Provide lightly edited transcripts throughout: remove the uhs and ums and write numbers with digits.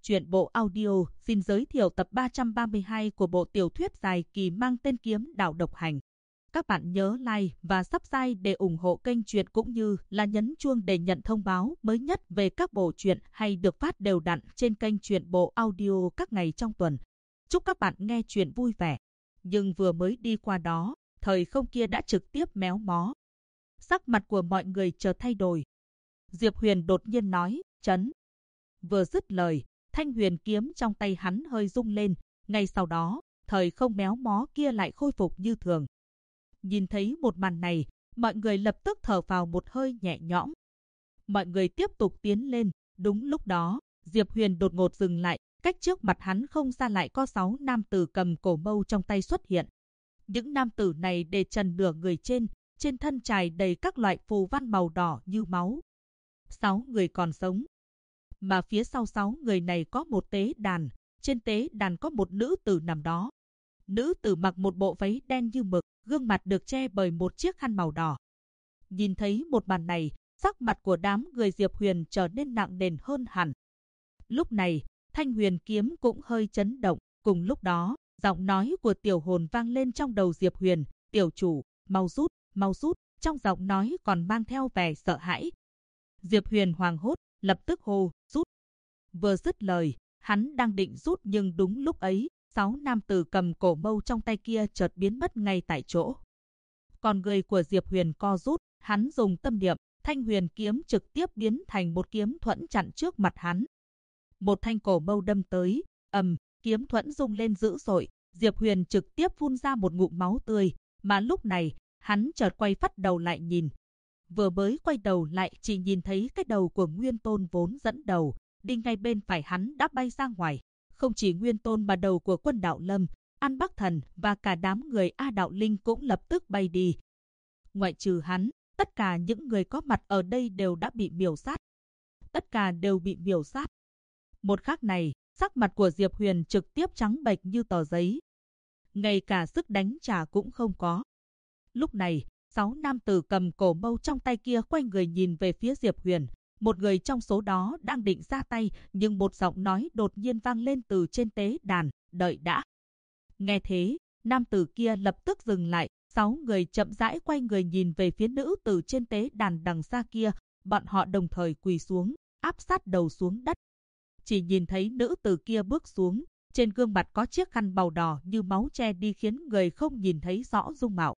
Truyện bộ audio xin giới thiệu tập 332 của bộ tiểu thuyết dài kỳ mang tên Kiếm Đạo Độc Hành. Các bạn nhớ like và subscribe để ủng hộ kênh truyện cũng như là nhấn chuông để nhận thông báo mới nhất về các bộ truyện hay được phát đều đặn trên kênh truyện bộ audio các ngày trong tuần. Chúc các bạn nghe truyện vui vẻ. Nhưng vừa mới đi qua đó, thời không kia đã trực tiếp méo mó. Sắc mặt của mọi người chợt thay đổi. Diệp Huyền đột nhiên nói, chấn. Vừa dứt lời, thanh huyền kiếm trong tay hắn hơi rung lên, ngay sau đó, thời không méo mó kia lại khôi phục như thường. Nhìn thấy một màn này, mọi người lập tức thở vào một hơi nhẹ nhõm. Mọi người tiếp tục tiến lên, đúng lúc đó, Diệp Huyền đột ngột dừng lại, cách trước mặt hắn không xa lại có 6 nam tử cầm cổ mâu trong tay xuất hiện. Những nam tử này để trần nửa người trên thân trải đầy các loại phù văn màu đỏ như máu. 6 người còn sống. Mà phía sau 6 người này có một tế đàn, trên tế đàn có một nữ tử nằm đó. Nữ tử mặc một bộ váy đen như mực, gương mặt được che bởi một chiếc khăn màu đỏ. Nhìn thấy một màn này, sắc mặt của đám người Diệp Huyền trở nên nặng nề hơn hẳn. Lúc này, thanh huyền kiếm cũng hơi chấn động, cùng lúc đó, giọng nói của tiểu hồn vang lên trong đầu Diệp Huyền, tiểu chủ, mau rút, trong giọng nói còn mang theo vẻ sợ hãi. Diệp Huyền hoảng hốt, lập tức hô, rút. Vừa dứt lời, hắn đang định rút nhưng đúng lúc ấy, 6 nam tử cầm cổ mâu trong tay kia chợt biến mất ngay tại chỗ. Còn người của Diệp Huyền co rút, hắn dùng tâm niệm, thanh huyền kiếm trực tiếp biến thành một kiếm thuẫn chặn trước mặt hắn. Một thanh cổ mâu đâm tới, kiếm thuẫn rung lên dữ dội, Diệp Huyền trực tiếp phun ra một ngụm máu tươi, mà lúc này, hắn chợt quay phát đầu lại nhìn. Vừa mới quay đầu lại chỉ nhìn thấy cái đầu của Nguyên Tôn vốn dẫn đầu, đi ngay bên phải hắn đã bay ra ngoài. Không chỉ Nguyên Tôn mà đầu của Quân Đạo Lâm, An Bắc Thần và cả đám người A Đạo Linh cũng lập tức bay đi. Ngoại trừ hắn, tất cả những người có mặt ở đây đều đã bị miểu sát. Tất cả đều bị miểu sát. Một khắc này, sắc mặt của Diệp Huyền trực tiếp trắng bệch như tờ giấy. Ngay cả sức đánh trả cũng không có. Lúc này, 6 nam tử cầm cổ mâu trong tay kia quay người nhìn về phía Diệp Huyền. Một người trong số đó đang định ra tay, nhưng một giọng nói đột nhiên vang lên từ trên tế đàn, đợi đã. Nghe thế, nam tử kia lập tức dừng lại, 6 người chậm rãi quay người nhìn về phía nữ tử trên tế đàn đằng xa kia, bọn họ đồng thời quỳ xuống, áp sát đầu xuống đất. Chỉ nhìn thấy nữ tử kia bước xuống, trên gương mặt có chiếc khăn màu đỏ như máu che đi khiến người không nhìn thấy rõ dung mạo.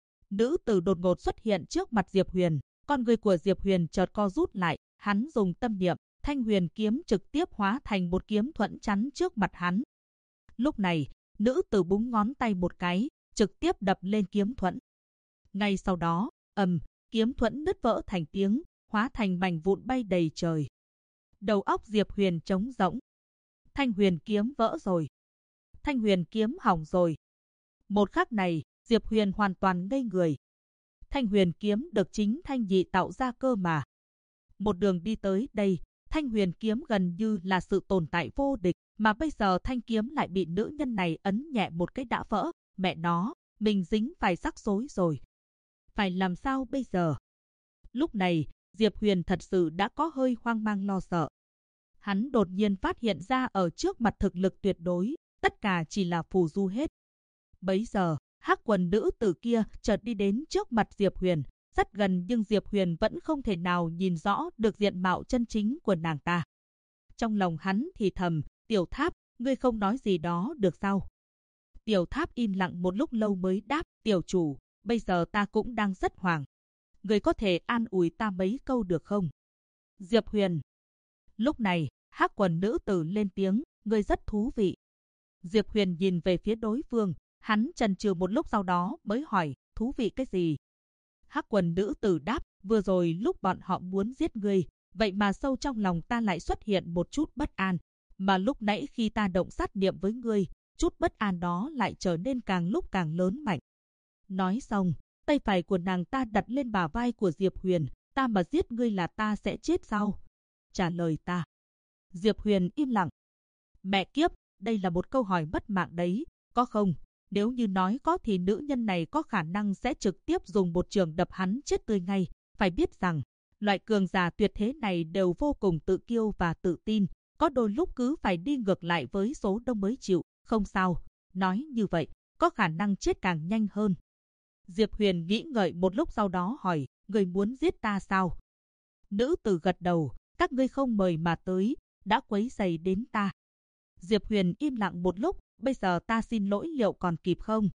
Nữ tử đột ngột xuất hiện trước mặt Diệp Huyền, con người của Diệp Huyền chợt co rút lại, hắn dùng tâm niệm, thanh huyền kiếm trực tiếp hóa thành một kiếm thuẫn chắn trước mặt hắn. Lúc này, nữ tử búng ngón tay một cái, trực tiếp đập lên kiếm thuẫn. Ngay sau đó, kiếm thuẫn nứt vỡ thành tiếng, hóa thành mảnh vụn bay đầy trời. Đầu óc Diệp Huyền trống rỗng. Thanh huyền kiếm vỡ rồi. Thanh huyền kiếm hỏng rồi. Một khắc này, Diệp Huyền hoàn toàn ngây người. Thanh huyền kiếm được chính Thanh Nhị tạo ra cơ mà. Một đường đi tới đây, thanh huyền kiếm gần như là sự tồn tại vô địch, mà bây giờ thanh kiếm lại bị nữ nhân này ấn nhẹ một cái đã vỡ. Mẹ nó, mình dính phải rắc rối rồi. Phải làm sao bây giờ? Lúc này, Diệp Huyền thật sự đã có hơi hoang mang lo sợ. Hắn đột nhiên phát hiện ra ở trước mặt thực lực tuyệt đối, tất cả chỉ là phù du hết. Bấy giờ, hắc quần nữ tử kia chợt đi đến trước mặt Diệp Huyền, rất gần nhưng Diệp Huyền vẫn không thể nào nhìn rõ được diện mạo chân chính của nàng ta. Trong lòng hắn thì thầm, Tiểu Tháp, ngươi không nói gì đó được sao? Tiểu Tháp im lặng một lúc lâu mới đáp, tiểu chủ, bây giờ ta cũng đang rất hoảng. Ngươi có thể an ủi ta mấy câu được không? Diệp Huyền. Lúc này, hắc quần nữ tử lên tiếng, ngươi rất thú vị. Diệp Huyền nhìn về phía đối phương, hắn chần chừ một lúc sau đó mới hỏi, thú vị cái gì? Hắc quần nữ tử đáp, vừa rồi lúc bọn họ muốn giết ngươi, vậy mà sâu trong lòng ta lại xuất hiện một chút bất an. Mà lúc nãy khi ta động sát niệm với ngươi, chút bất an đó lại trở nên càng lúc càng lớn mạnh. Nói xong, tay phải của nàng ta đặt lên bả vai của Diệp Huyền, ta mà giết ngươi là ta sẽ chết sao? Trả lời ta. Diệp Huyền im lặng. Mẹ kiếp, đây là một câu hỏi mất mạng đấy, có không? Nếu như nói có thì nữ nhân này có khả năng sẽ trực tiếp dùng một trường đập hắn chết tươi ngay. Phải biết rằng, loại cường giả tuyệt thế này đều vô cùng tự kiêu và tự tin, có đôi lúc cứ phải đi ngược lại với số đông mới chịu, không sao, nói như vậy, có khả năng chết càng nhanh hơn. Diệp Huyền nghĩ ngợi một lúc sau đó hỏi, người muốn giết ta sao? Nữ tử gật đầu, các ngươi không mời mà tới, đã quấy rầy đến ta. Diệp Huyền im lặng một lúc, bây giờ ta xin lỗi liệu còn kịp không?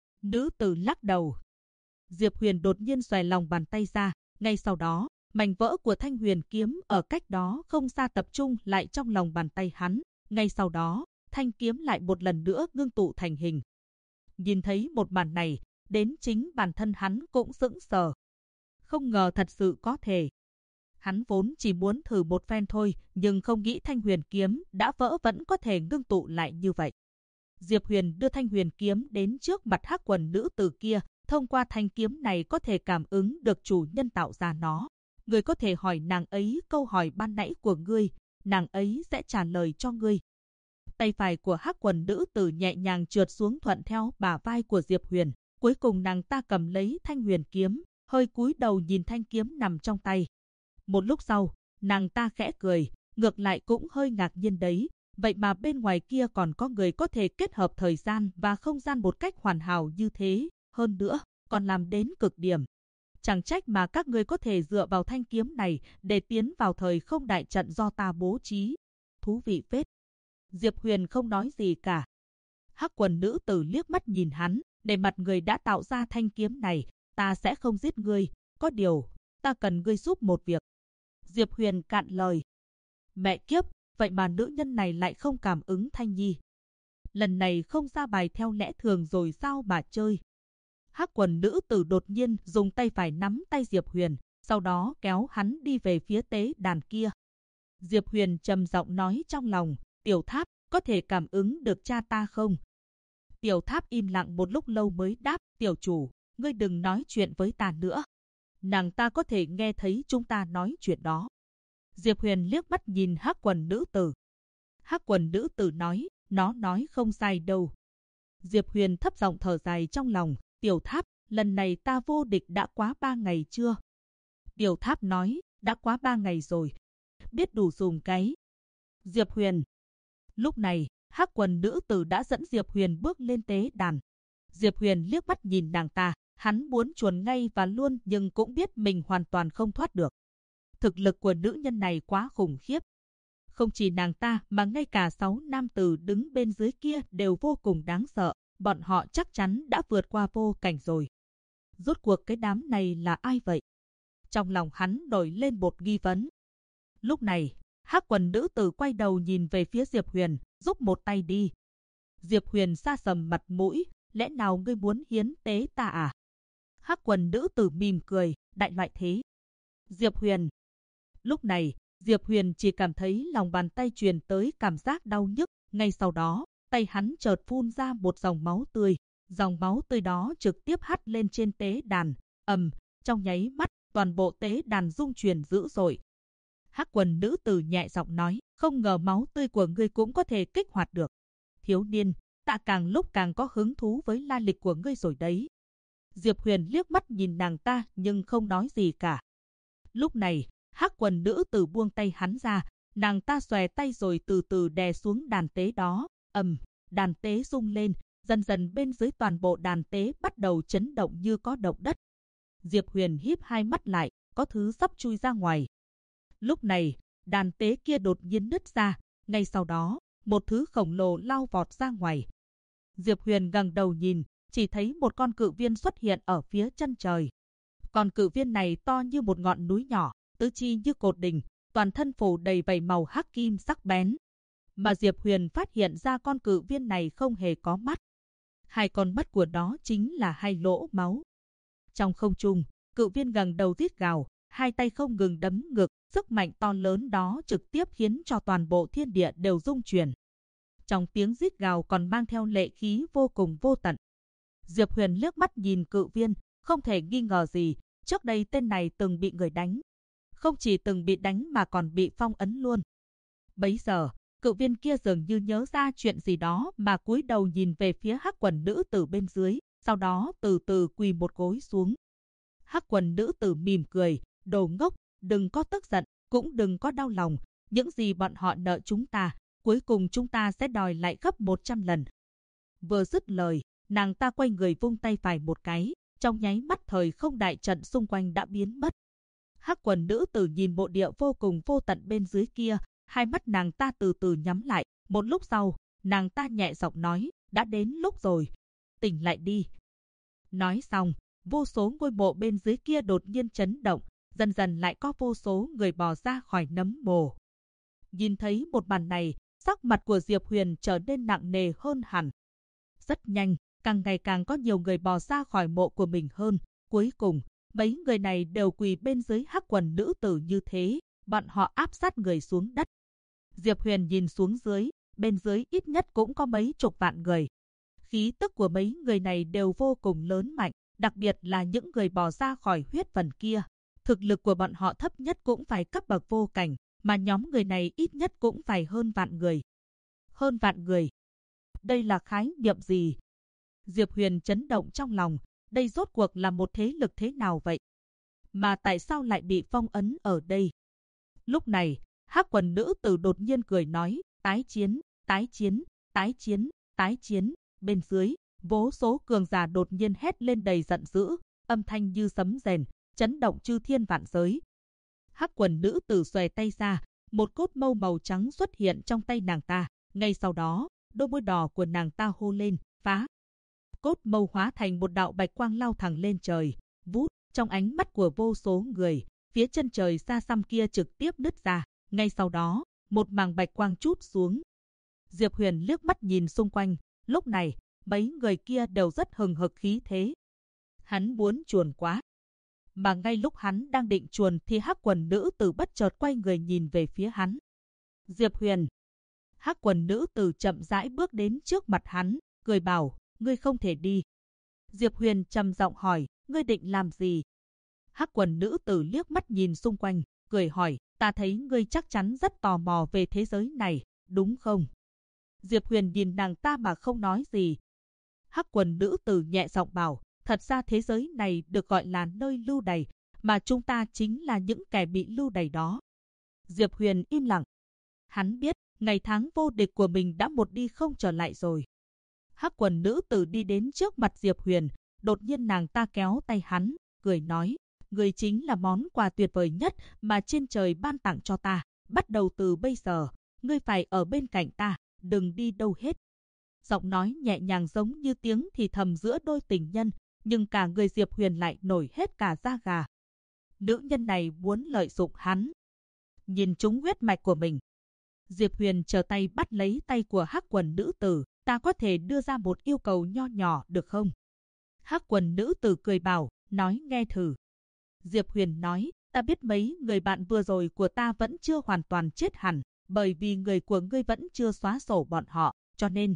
Nữ tử lắc đầu. Diệp Huyền đột nhiên xòe lòng bàn tay ra, ngay sau đó, mảnh vỡ của thanh huyền kiếm ở cách đó không xa tập trung lại trong lòng bàn tay hắn. Ngay sau đó, thanh kiếm lại một lần nữa ngưng tụ thành hình. Nhìn thấy một màn này, đến chính bản thân hắn cũng sững sờ. Không ngờ thật sự có thể. Hắn vốn chỉ muốn thử một phen thôi, nhưng không nghĩ thanh huyền kiếm đã vỡ vẫn có thể ngưng tụ lại như vậy. Diệp Huyền đưa thanh huyền kiếm đến trước mặt hắc quần nữ tử kia, thông qua thanh kiếm này có thể cảm ứng được chủ nhân tạo ra nó. Người có thể hỏi nàng ấy câu hỏi ban nãy của ngươi, nàng ấy sẽ trả lời cho ngươi. Tay phải của hắc quần nữ tử nhẹ nhàng trượt xuống thuận theo bả vai của Diệp Huyền. Cuối cùng nàng ta cầm lấy thanh huyền kiếm, hơi cúi đầu nhìn thanh kiếm nằm trong tay. Một lúc sau, nàng ta khẽ cười, ngược lại cũng hơi ngạc nhiên đấy. Vậy mà bên ngoài kia còn có người có thể kết hợp thời gian và không gian một cách hoàn hảo như thế, hơn nữa, còn làm đến cực điểm. Chẳng trách mà các ngươi có thể dựa vào thanh kiếm này để tiến vào thời không đại trận do ta bố trí. Thú vị phết. Diệp Huyền không nói gì cả. Hắc quần nữ tử liếc mắt nhìn hắn, để mặt người đã tạo ra thanh kiếm này, ta sẽ không giết ngươi, có điều, ta cần ngươi giúp một việc. Diệp Huyền cạn lời. Mẹ kiếp, vậy mà nữ nhân này lại không cảm ứng Thanh Nhi. Lần này không ra bài theo lẽ thường rồi sao mà chơi. Hắc quần nữ tử đột nhiên dùng tay phải nắm tay Diệp Huyền, sau đó kéo hắn đi về phía tế đàn kia. Diệp Huyền trầm giọng nói trong lòng, Tiểu Tháp, có thể cảm ứng được cha ta không? Tiểu Tháp im lặng một lúc lâu mới đáp, tiểu chủ, ngươi đừng nói chuyện với ta nữa. Nàng ta có thể nghe thấy chúng ta nói chuyện đó. Diệp Huyền liếc mắt nhìn hắc quần nữ tử. Hắc quần nữ tử nói, nó nói không sai đâu. Diệp Huyền thấp giọng thở dài trong lòng, Tiểu Tháp, lần này ta vô địch đã quá 3 ngày chưa? Tiểu Tháp nói, đã quá 3 ngày rồi. Biết đủ dùng cái. Diệp Huyền. Lúc này, hắc quần nữ tử đã dẫn Diệp Huyền bước lên tế đàn. Diệp Huyền liếc mắt nhìn nàng ta, hắn muốn chuồn ngay và luôn nhưng cũng biết mình hoàn toàn không thoát được. Thực lực của nữ nhân này quá khủng khiếp. Không chỉ nàng ta mà ngay cả 6 nam tử đứng bên dưới kia đều vô cùng đáng sợ. Bọn họ chắc chắn đã vượt qua vô cảnh rồi. Rốt cuộc cái đám này là ai vậy? Trong lòng hắn nổi lên một nghi vấn. Lúc này, hắc quần nữ tử quay đầu nhìn về phía Diệp Huyền, giúp một tay đi. Diệp Huyền sa sầm mặt mũi, lẽ nào ngươi muốn hiến tế ta à? Hắc quần nữ tử mỉm cười, đại loại thế. Diệp Huyền. Lúc này, Diệp Huyền chỉ cảm thấy lòng bàn tay truyền tới cảm giác đau nhức, ngay sau đó, tay hắn chợt phun ra một dòng máu tươi. Dòng máu tươi đó trực tiếp hắt lên trên tế đàn, trong nháy mắt, toàn bộ tế đàn rung chuyển dữ dội. Hắc quần nữ tử nhẹ giọng nói, không ngờ máu tươi của ngươi cũng có thể kích hoạt được. Thiếu niên, ta càng lúc càng có hứng thú với lai lịch của ngươi rồi đấy. Diệp Huyền liếc mắt nhìn nàng ta nhưng không nói gì cả. Lúc này, hắc quần nữ tử buông tay hắn ra, nàng ta xòe tay rồi từ từ đè xuống đàn tế đó. Đàn tế rung lên, dần dần bên dưới toàn bộ đàn tế bắt đầu chấn động như có động đất. Diệp Huyền híp hai mắt lại, có thứ sắp chui ra ngoài. Lúc này, đàn tế kia đột nhiên nứt ra, ngay sau đó, một thứ khổng lồ lao vọt ra ngoài. Diệp Huyền ngẩng đầu nhìn, chỉ thấy một con cự viên xuất hiện ở phía chân trời. Con cự viên này to như một ngọn núi nhỏ, tứ chi như cột đình, toàn thân phủ đầy vảy màu hắc kim sắc bén. Mà Diệp Huyền phát hiện ra con cự viên này không hề có mắt. Hai con mắt của nó chính là hai lỗ máu. Trong không trung, cự viên ngẩng đầu rít gào, hai tay không ngừng đấm ngực, sức mạnh to lớn đó trực tiếp khiến cho toàn bộ thiên địa đều rung chuyển. Trong tiếng rít gào còn mang theo lệ khí vô cùng vô tận. Diệp Huyền liếc mắt nhìn cự viên, không thể nghi ngờ gì, trước đây tên này từng bị người đánh. Không chỉ từng bị đánh mà còn bị phong ấn luôn. Bấy giờ, cự viên kia dường như nhớ ra chuyện gì đó mà cúi đầu nhìn về phía hắc quần nữ tử bên dưới, sau đó từ từ quỳ một gối xuống. Hắc quần nữ tử mỉm cười, đồ ngốc, đừng có tức giận, cũng đừng có đau lòng, những gì bọn họ nợ chúng ta, cuối cùng chúng ta sẽ đòi lại gấp 100 lần. Vừa dứt lời, nàng ta quay người vung tay phải một cái, trong nháy mắt thời không đại trận xung quanh đã biến mất. Hắc quần nữ tử nhìn mộ địa vô cùng vô tận bên dưới kia, hai mắt nàng ta từ từ nhắm lại, một lúc sau, nàng ta nhẹ giọng nói, đã đến lúc rồi, tỉnh lại đi. Nói xong, vô số ngôi mộ bên dưới kia đột nhiên chấn động, dần dần lại có vô số người bò ra khỏi nấm mồ. Nhìn thấy một màn này, sắc mặt của Diệp Huyền trở nên nặng nề hơn hẳn. Rất nhanh, càng ngày càng có nhiều người bò ra khỏi mộ của mình hơn. Cuối cùng, mấy người này đều quỳ bên dưới hắc quần nữ tử như thế, bọn họ áp sát người xuống đất. Diệp Huyền nhìn xuống dưới, bên dưới ít nhất cũng có mấy chục vạn người. Khí tức của mấy người này đều vô cùng lớn mạnh, đặc biệt là những người bò ra khỏi huyết vần kia. Thực lực của bọn họ thấp nhất cũng phải cấp bậc vô cảnh, mà nhóm người này ít nhất cũng phải hơn vạn người. Hơn vạn người. Đây là khái niệm gì? Diệp Huyền chấn động trong lòng, đây rốt cuộc là một thế lực thế nào vậy? Mà tại sao lại bị phong ấn ở đây? Lúc này, hắc quần nữ tử đột nhiên cười nói, tái chiến, tái chiến, tái chiến, tái chiến. Bên dưới, vô số cường giả đột nhiên hét lên đầy giận dữ, âm thanh như sấm rền, chấn động chư thiên vạn giới. Hắc quần nữ tử xòe tay ra, một cốt mâu màu trắng xuất hiện trong tay nàng ta. Ngay sau đó, đôi môi đỏ của nàng ta hô lên, phá. Cốt mâu hóa thành một đạo bạch quang lao thẳng lên trời, vút, trong ánh mắt của vô số người, phía chân trời xa xăm kia trực tiếp nứt ra. Ngay sau đó, một màng bạch quang trút xuống. Diệp Huyền liếc mắt nhìn xung quanh, lúc này, mấy người kia đều rất hừng hực khí thế. Hắn muốn chuồn quá. Mà ngay lúc hắn đang định chuồn thì hắc quần nữ tử bất chợt quay người nhìn về phía hắn. Diệp Huyền. Hắc quần nữ tử chậm rãi bước đến trước mặt hắn, cười bảo, ngươi không thể đi. Diệp Huyền trầm giọng hỏi, ngươi định làm gì? Hắc quần nữ tử liếc mắt nhìn xung quanh, cười hỏi, ta thấy ngươi chắc chắn rất tò mò về thế giới này, đúng không? Diệp Huyền nhìn nàng ta mà không nói gì. Hắc quần nữ tử nhẹ giọng bảo, thật ra thế giới này được gọi là nơi lưu đày, mà chúng ta chính là những kẻ bị lưu đày đó. Diệp Huyền im lặng. Hắn biết, ngày tháng vô địch của mình đã một đi không trở lại rồi. Hắc quần nữ tử đi đến trước mặt Diệp Huyền, đột nhiên nàng ta kéo tay hắn, cười nói, người chính là món quà tuyệt vời nhất mà trên trời ban tặng cho ta. Bắt đầu từ bây giờ, ngươi phải ở bên cạnh ta, đừng đi đâu hết. Giọng nói nhẹ nhàng giống như tiếng thì thầm giữa đôi tình nhân, nhưng cả người Diệp Huyền lại nổi hết cả da gà. Nữ nhân này muốn lợi dụng hắn. Nhìn trúng huyết mạch của mình. Diệp Huyền trở tay bắt lấy tay của hắc quần nữ tử, ta có thể đưa ra một yêu cầu nho nhỏ được không? Hắc quần nữ tử cười bảo, nói nghe thử. Diệp Huyền nói, ta biết mấy người bạn vừa rồi của ta vẫn chưa hoàn toàn chết hẳn, bởi vì người của ngươi vẫn chưa xóa sổ bọn họ, cho nên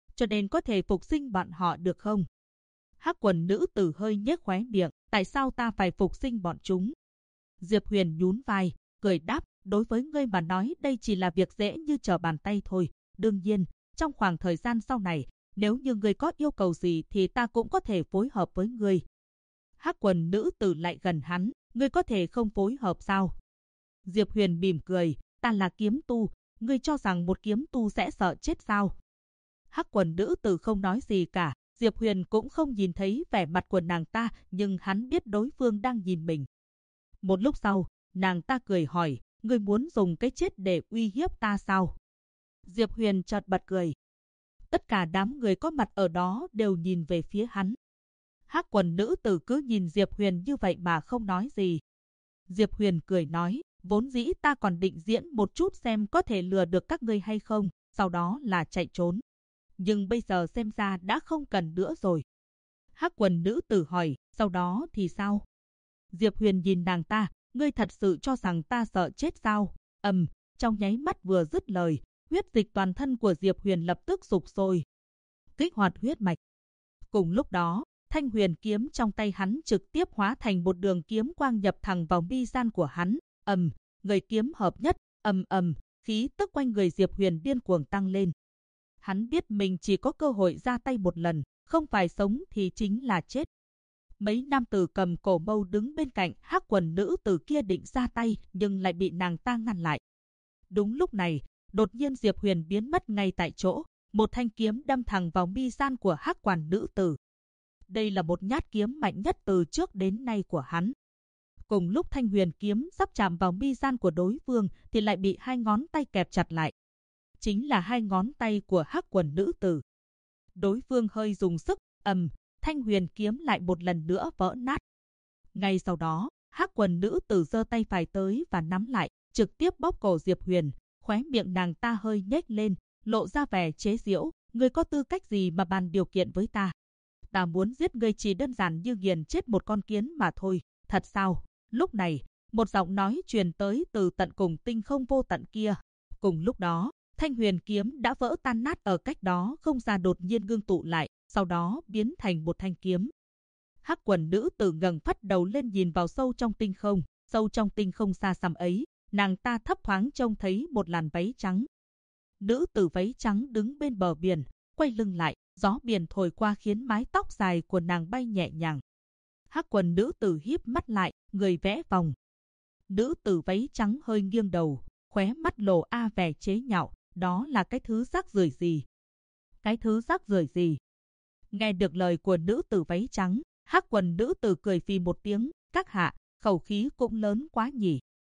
có thể phục sinh bọn họ được không? Hắc quần nữ tử hơi nhếch khóe miệng, tại sao ta phải phục sinh bọn chúng? Diệp Huyền nhún vai, cười đáp, đối với ngươi mà nói đây chỉ là việc dễ như trở bàn tay thôi. Đương nhiên, trong khoảng thời gian sau này, nếu như ngươi có yêu cầu gì thì ta cũng có thể phối hợp với ngươi. Hắc quần nữ tử lại gần hắn, ngươi có thể không phối hợp sao? Diệp Huyền mỉm cười, ta là kiếm tu, ngươi cho rằng một kiếm tu sẽ sợ chết sao? Hắc quần nữ tử không nói gì cả, Diệp Huyền cũng không nhìn thấy vẻ mặt của nàng ta, nhưng hắn biết đối phương đang nhìn mình. Một lúc sau, nàng ta cười hỏi, ngươi muốn dùng cái chết để uy hiếp ta sao? Diệp Huyền chợt bật cười. Tất cả đám người có mặt ở đó đều nhìn về phía hắn. Hắc quần nữ tử cứ nhìn Diệp Huyền như vậy mà không nói gì. Diệp Huyền cười nói, vốn dĩ ta còn định diễn một chút xem có thể lừa được các ngươi hay không, sau đó là chạy trốn. Nhưng bây giờ xem ra đã không cần nữa rồi. Hắc quần nữ tử hỏi, sau đó thì sao? Diệp Huyền nhìn nàng ta, ngươi thật sự cho rằng ta sợ chết sao? Trong nháy mắt vừa dứt lời, huyết dịch toàn thân của Diệp Huyền lập tức sục sôi. Kích hoạt huyết mạch. Cùng lúc đó, thanh huyền kiếm trong tay hắn trực tiếp hóa thành một đường kiếm quang nhập thẳng vào mi gian của hắn. Người kiếm hợp nhất, khí tức quanh người Diệp Huyền điên cuồng tăng lên. Hắn biết mình chỉ có cơ hội ra tay một lần, không phải sống thì chính là chết. Mấy nam tử cầm cổ mâu đứng bên cạnh hắc quần nữ tử kia định ra tay nhưng lại bị nàng ta ngăn lại. Đúng lúc này, đột nhiên Diệp Huyền biến mất ngay tại chỗ, một thanh kiếm đâm thẳng vào mi gian của Hắc Quản nữ tử. Đây là một nhát kiếm mạnh nhất từ trước đến nay của hắn. Cùng lúc thanh huyền kiếm sắp chạm vào mi gian của đối phương thì lại bị hai ngón tay kẹp chặt lại. Chính là hai ngón tay của Hắc Quần nữ tử. Đối phương hơi dùng sức, thanh huyền kiếm lại một lần nữa vỡ nát. Ngay sau đó, Hắc Quần nữ tử giơ tay phải tới và nắm lại, trực tiếp bóp cổ Diệp Huyền, khóe miệng nàng ta hơi nhếch lên, lộ ra vẻ chế giễu, ngươi có tư cách gì mà bàn điều kiện với ta? Ta muốn giết ngươi chỉ đơn giản như nghiền chết một con kiến mà thôi, thật sao? Lúc này, một giọng nói truyền tới từ tận cùng tinh không vô tận kia. Cùng lúc đó, thanh huyền kiếm đã vỡ tan nát ở cách đó không xa đột nhiên ngưng tụ lại, sau đó biến thành một thanh kiếm. Hắc Quần nữ tử ngẩng phắt đầu lên nhìn vào sâu trong tinh không xa xăm ấy, nàng ta thấp thoáng trông thấy một làn váy trắng. Nữ tử váy trắng đứng bên bờ biển, quay lưng lại, gió biển thổi qua khiến mái tóc dài của nàng bay nhẹ nhàng. Hắc Quần nữ tử híp mắt lại, người vẽ vòng. Nữ tử váy trắng hơi nghiêng đầu, khóe mắt lộ vẻ chế nhạo, đó là cái thứ rác rưởi gì? Cái thứ rác rưởi gì? Nghe được lời của nữ tử váy trắng, Hắc Quần nữ tử cười phì một tiếng, các hạ, khẩu khí cũng lớn quá nhỉ.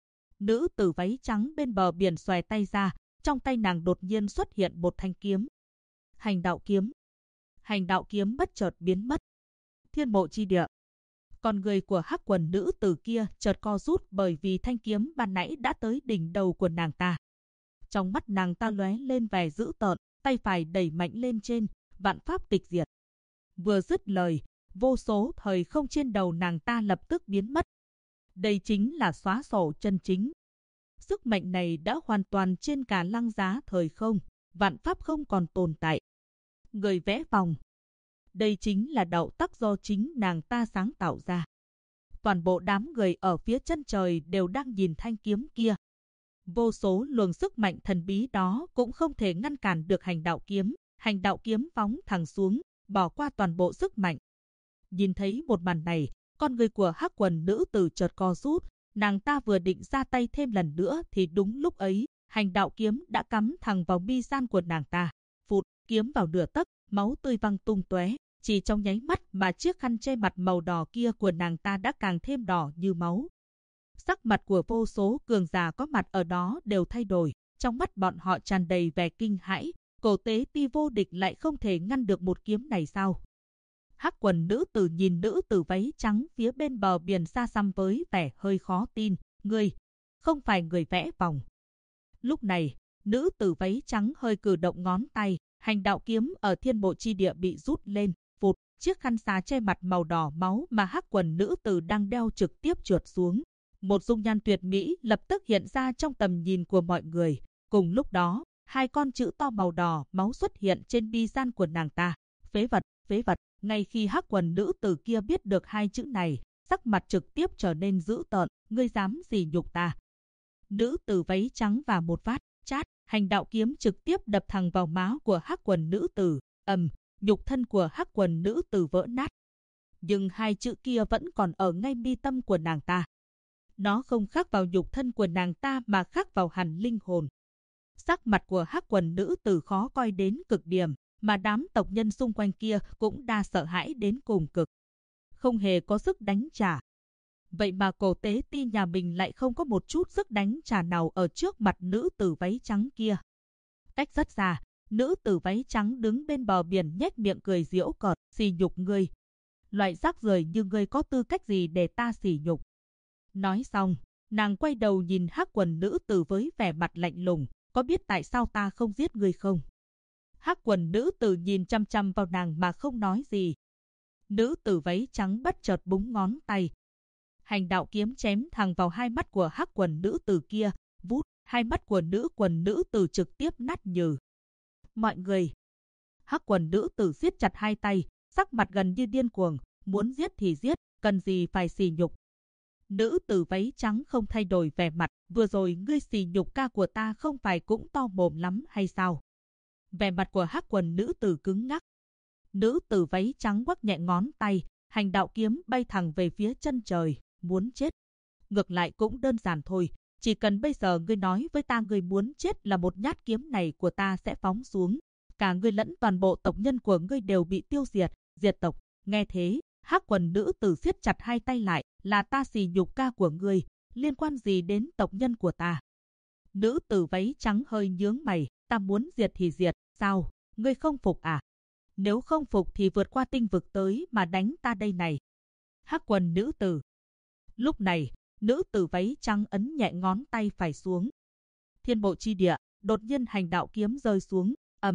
Nữ tử váy trắng bên bờ biển xòe tay ra, trong tay nàng đột nhiên xuất hiện một thanh kiếm. Hành đạo kiếm. Hành đạo kiếm bất chợt biến mất. Thiên mộ chi địa. Con người của Hắc Quần nữ tử kia chợt co rút bởi vì thanh kiếm ban nãy đã tới đỉnh đầu của nàng ta. Trong mắt nàng ta lóe lên vẻ dữ tợn, tay phải đẩy mạnh lên trên, vạn pháp tịch diệt. Vừa dứt lời, vô số thời không trên đầu nàng ta lập tức biến mất. Đây chính là xóa sổ chân chính. Sức mạnh này đã hoàn toàn trên cả lăng giá thời không, vạn pháp không còn tồn tại. Người vẽ vòng. Đây chính là đạo tắc do chính nàng ta sáng tạo ra. Toàn bộ đám người ở phía chân trời đều đang nhìn thanh kiếm kia. Vô số luồng sức mạnh thần bí đó cũng không thể ngăn cản được hành đạo kiếm. Hành đạo kiếm phóng thẳng xuống, bỏ qua toàn bộ sức mạnh. Nhìn thấy một màn này, con người của Hắc Quần nữ tử chợt co rút. Nàng ta vừa định ra tay thêm lần nữa thì đúng lúc ấy, hành đạo kiếm đã cắm thẳng vào mi gian của nàng ta. Phụt, kiếm vào nửa tấc, máu tươi văng tung tóe. Chỉ trong nháy mắt mà chiếc khăn che mặt màu đỏ kia của nàng ta đã càng thêm đỏ như máu. Sắc mặt của vô số cường giả có mặt ở đó đều thay đổi, trong mắt bọn họ tràn đầy vẻ kinh hãi. Cổ tế ti vô địch lại không thể ngăn được một kiếm này sao? Hắc Quần nữ tử nhìn nữ tử váy trắng phía bên bờ biển xa xăm với vẻ hơi khó tin. Ngươi, không phải người vẽ vòng. Lúc này, nữ tử váy trắng hơi cử động ngón tay, hành đạo kiếm ở thiên bộ chi địa bị rút lên. Vụt, chiếc khăn xá che mặt màu đỏ máu mà Hắc Quần nữ tử đang đeo trực tiếp trượt xuống. Một dung nhan tuyệt mỹ lập tức hiện ra trong tầm nhìn của mọi người. Cùng lúc đó, hai con chữ to màu đỏ máu xuất hiện trên bi gian của nàng ta. Phế vật, phế vật. Ngay khi Hắc Quần nữ tử kia biết được hai chữ này, sắc mặt trực tiếp trở nên dữ tợn. Ngươi dám sỉ nhục ta? Nữ tử váy trắng và một phát chát, hành đạo kiếm trực tiếp đập thẳng vào má của Hắc Quần nữ tử. Nhục thân của Hắc Quần nữ tử vỡ nát. Nhưng hai chữ kia vẫn còn ở ngay mi tâm của nàng ta. Nó không khắc vào nhục thân của nàng ta mà khắc vào hẳn linh hồn. Sắc mặt của Hắc Quần nữ tử khó coi đến cực điểm, mà đám tộc nhân xung quanh kia cũng đa sợ hãi đến cùng cực. Không hề có sức đánh trả. Vậy mà cổ tế ti nhà mình lại không có một chút sức đánh trả nào ở trước mặt nữ tử váy trắng kia. Cách rất xa, nữ tử váy trắng đứng bên bờ biển nhếch miệng cười giễu cợt, sỉ nhục ngươi. Loại rác rưởi như ngươi có tư cách gì để ta sỉ nhục? Nói xong, nàng quay đầu nhìn Hắc Quần nữ tử với vẻ mặt lạnh lùng, có biết tại sao ta không giết ngươi không? Hắc Quần nữ tử nhìn chăm chăm vào nàng mà không nói gì. Nữ tử váy trắng bất chợt búng ngón tay. Hành đạo kiếm chém thẳng vào hai mắt của Hắc Quần nữ tử kia, vút, hai mắt của nữ quần nữ tử trực tiếp nát nhừ. Mọi người. Hắc Quần nữ tử siết chặt hai tay, sắc mặt gần như điên cuồng, muốn giết thì giết, cần gì phải sỉ nhục. Nữ tử váy trắng không thay đổi vẻ mặt, vừa rồi ngươi sỉ nhục ca của ta không phải cũng to mồm lắm hay sao? Vẻ mặt của Hắc Quần nữ tử cứng ngắc. Nữ tử váy trắng quắc nhẹ ngón tay, hành đạo kiếm bay thẳng về phía chân trời, muốn chết. Ngược lại cũng đơn giản thôi, Chỉ cần bây giờ ngươi nói với ta ngươi muốn chết là một nhát kiếm này của ta sẽ phóng xuống. Cả ngươi lẫn toàn bộ tộc nhân của ngươi đều bị tiêu diệt, diệt tộc. Nghe thế, Hắc quần nữ tử siết chặt hai tay lại, là ta xỉ nhục ca của ngươi, liên quan gì đến tộc nhân của ta? Nữ tử váy trắng hơi nhướng mày, ta muốn diệt thì diệt, sao? Ngươi không phục à? Nếu không phục thì vượt qua tinh vực tới mà đánh ta đây này. Hắc quần nữ tử. Lúc này, nữ tử váy trắng ấn nhẹ ngón tay phải xuống. Thiên bộ chi địa, đột nhiên hành đạo kiếm rơi xuống,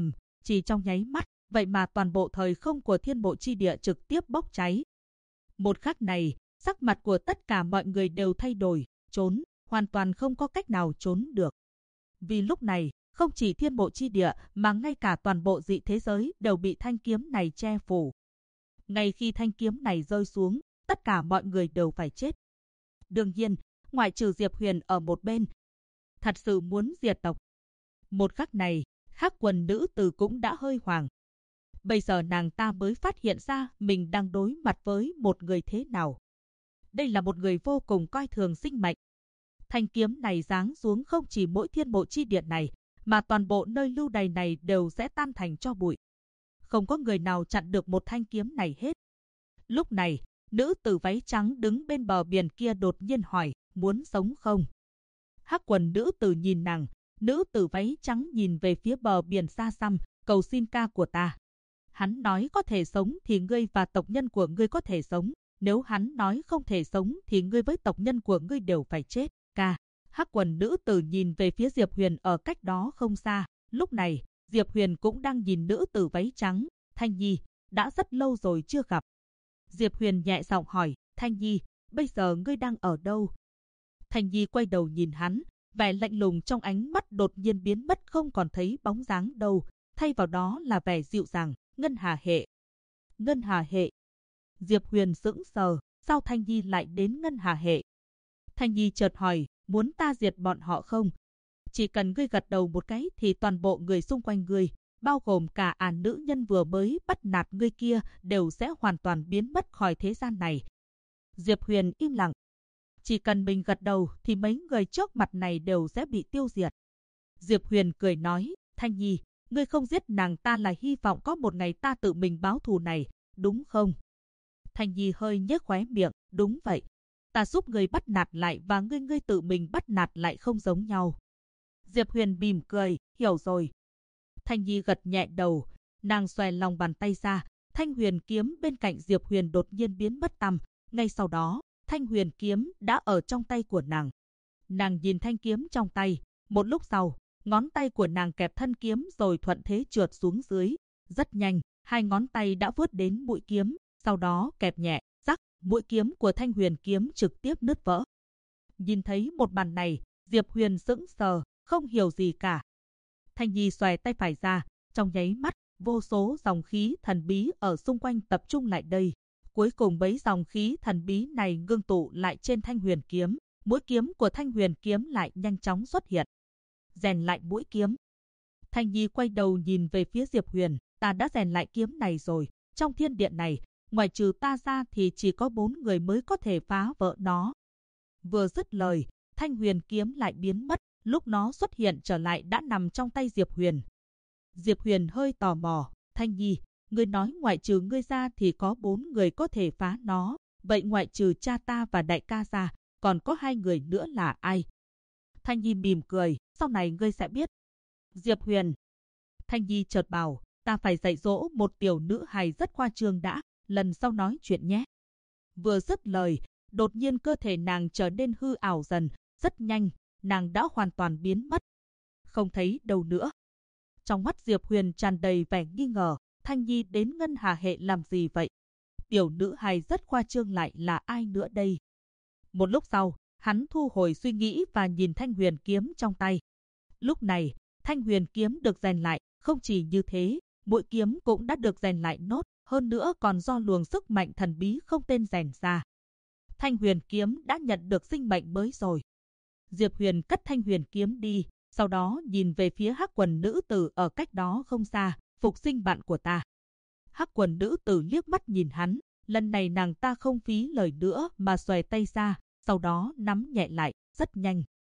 chỉ trong nháy mắt, vậy mà toàn bộ thời không của thiên bộ chi địa trực tiếp bốc cháy. Một khắc này, sắc mặt của tất cả mọi người đều thay đổi, trốn, hoàn toàn không có cách nào trốn được. Vì lúc này, không chỉ thiên bộ chi địa mà ngay cả toàn bộ dị thế giới đều bị thanh kiếm này che phủ. Ngay khi thanh kiếm này rơi xuống, tất cả mọi người đều phải chết. Đương nhiên, ngoại trừ Diệp Huyền ở một bên, thật sự muốn diệt tộc. Một khắc này, Hắc quần nữ tử cũng đã hơi hoảng. Bây giờ nàng ta mới phát hiện ra mình đang đối mặt với một người thế nào. Đây là một người vô cùng coi thường sinh mệnh. Thanh kiếm này giáng xuống không chỉ mỗi thiên bộ chi địa này, mà toàn bộ nơi lưu đày này đều sẽ tan thành tro bụi. Không có người nào chặn được một thanh kiếm này hết. Lúc này, nữ tử váy trắng đứng bên bờ biển kia đột nhiên hỏi, muốn sống không? Hắc quần nữ tử nhìn nàng, nữ tử váy trắng nhìn về phía bờ biển xa xăm, cầu xin ca của ta. Hắn nói có thể sống thì ngươi và tộc nhân của ngươi có thể sống, nếu hắn nói không thể sống thì ngươi với tộc nhân của ngươi đều phải chết, ca. Hắc quần nữ tử nhìn về phía Diệp Huyền ở cách đó không xa, lúc này, Diệp Huyền cũng đang nhìn nữ tử váy trắng, Thanh Nhi, đã rất lâu rồi chưa gặp. Diệp Huyền nhẹ giọng hỏi, Thanh Nhi, bây giờ ngươi đang ở đâu? Thanh Nhi quay đầu nhìn hắn, vẻ lạnh lùng trong ánh mắt đột nhiên biến mất không còn thấy bóng dáng đâu, thay vào đó là vẻ dịu dàng, Ngân Hà hệ. Ngân Hà hệ. Diệp Huyền sững sờ, sao Thanh Nhi lại đến Ngân Hà hệ? Thanh Nhi chợt hỏi, muốn ta diệt bọn họ không? Chỉ cần ngươi gật đầu một cái thì toàn bộ người xung quanh ngươi, bao gồm cả nữ nhân vừa mới bắt nạt ngươi kia, đều sẽ hoàn toàn biến mất khỏi thế gian này. Diệp Huyền im lặng. Chỉ cần mình gật đầu thì mấy người trước mặt này đều sẽ bị tiêu diệt. Diệp Huyền cười nói, Thanh Nhi, ngươi không giết nàng ta là hy vọng có một ngày ta tự mình báo thù này, đúng không? Thanh Nhi hơi nhếch khóe miệng, đúng vậy. Ta giúp ngươi bắt nạt lại và ngươi tự mình bắt nạt lại không giống nhau. Diệp Huyền mỉm cười, hiểu rồi. Thanh Nhi gật nhẹ đầu, nàng xòe lòng bàn tay ra, thanh huyền kiếm bên cạnh Diệp Huyền đột nhiên biến mất tăm. Ngay sau đó, thanh huyền kiếm đã ở trong tay của nàng. Nàng nhìn thanh kiếm trong tay, một lúc sau, ngón tay của nàng kẹp thân kiếm rồi thuận thế trượt xuống dưới. Rất nhanh, hai ngón tay đã vớt đến mũi kiếm, sau đó kẹp nhẹ, rắc, mũi kiếm của thanh huyền kiếm trực tiếp nứt vỡ. Nhìn thấy một màn này, Diệp Huyền sững sờ, không hiểu gì cả. Thanh Nhi xòe tay phải ra, trong nháy mắt, vô số dòng khí thần bí ở xung quanh tập trung lại đây. Cuối cùng mấy dòng khí thần bí này ngưng tụ lại trên thanh huyền kiếm, mũi kiếm của thanh huyền kiếm lại nhanh chóng xuất hiện. Rèn lại mũi kiếm. Thanh Nhi quay đầu nhìn về phía Diệp Huyền, ta đã rèn lại kiếm này rồi, trong thiên điện này, ngoài trừ ta ra thì chỉ có 4 người mới có thể phá vỡ nó. Vừa dứt lời, thanh huyền kiếm lại biến mất, lúc nó xuất hiện trở lại đã nằm trong tay Diệp Huyền. Diệp Huyền hơi tò mò, Thanh Nhi, ngươi nói ngoại trừ ngươi ra thì có 4 người có thể phá nó, vậy ngoại trừ cha ta và đại ca ra, còn có 2 người nữa là ai? Thanh Nhi mỉm cười, sau này ngươi sẽ biết. Diệp Huyền. Thanh Nhi chợt bảo, ta phải dạy dỗ một tiểu nữ hài rất khoa trương đã, lần sau nói chuyện nhé. Vừa dứt lời, đột nhiên cơ thể nàng trở nên hư ảo dần, rất nhanh, nàng đã hoàn toàn biến mất. Không thấy đâu nữa. Trong mắt Diệp Huyền tràn đầy vẻ nghi ngờ, Thanh Nhi đến Ngân Hà hệ làm gì vậy? Tiểu nữ hài rất khoa trương lại là ai nữa đây? Một lúc sau, hắn thu hồi suy nghĩ và nhìn thanh huyền kiếm trong tay. Lúc này, thanh huyền kiếm được rèn lại, không chỉ như thế, mũi kiếm cũng đã được rèn lại nốt, hơn nữa còn do luồng sức mạnh thần bí không tên rèn ra. Thanh huyền kiếm đã nhận được sinh mệnh mới rồi. Diệp Huyền cất thanh huyền kiếm đi, sau đó nhìn về phía Hắc quần nữ tử ở cách đó không xa, phục sinh bạn của ta. Hắc quần nữ tử liếc mắt nhìn hắn, lần này nàng ta không phí lời nữa mà xòe tay ra, sau đó nắm nhẹ lại, rất nhanh.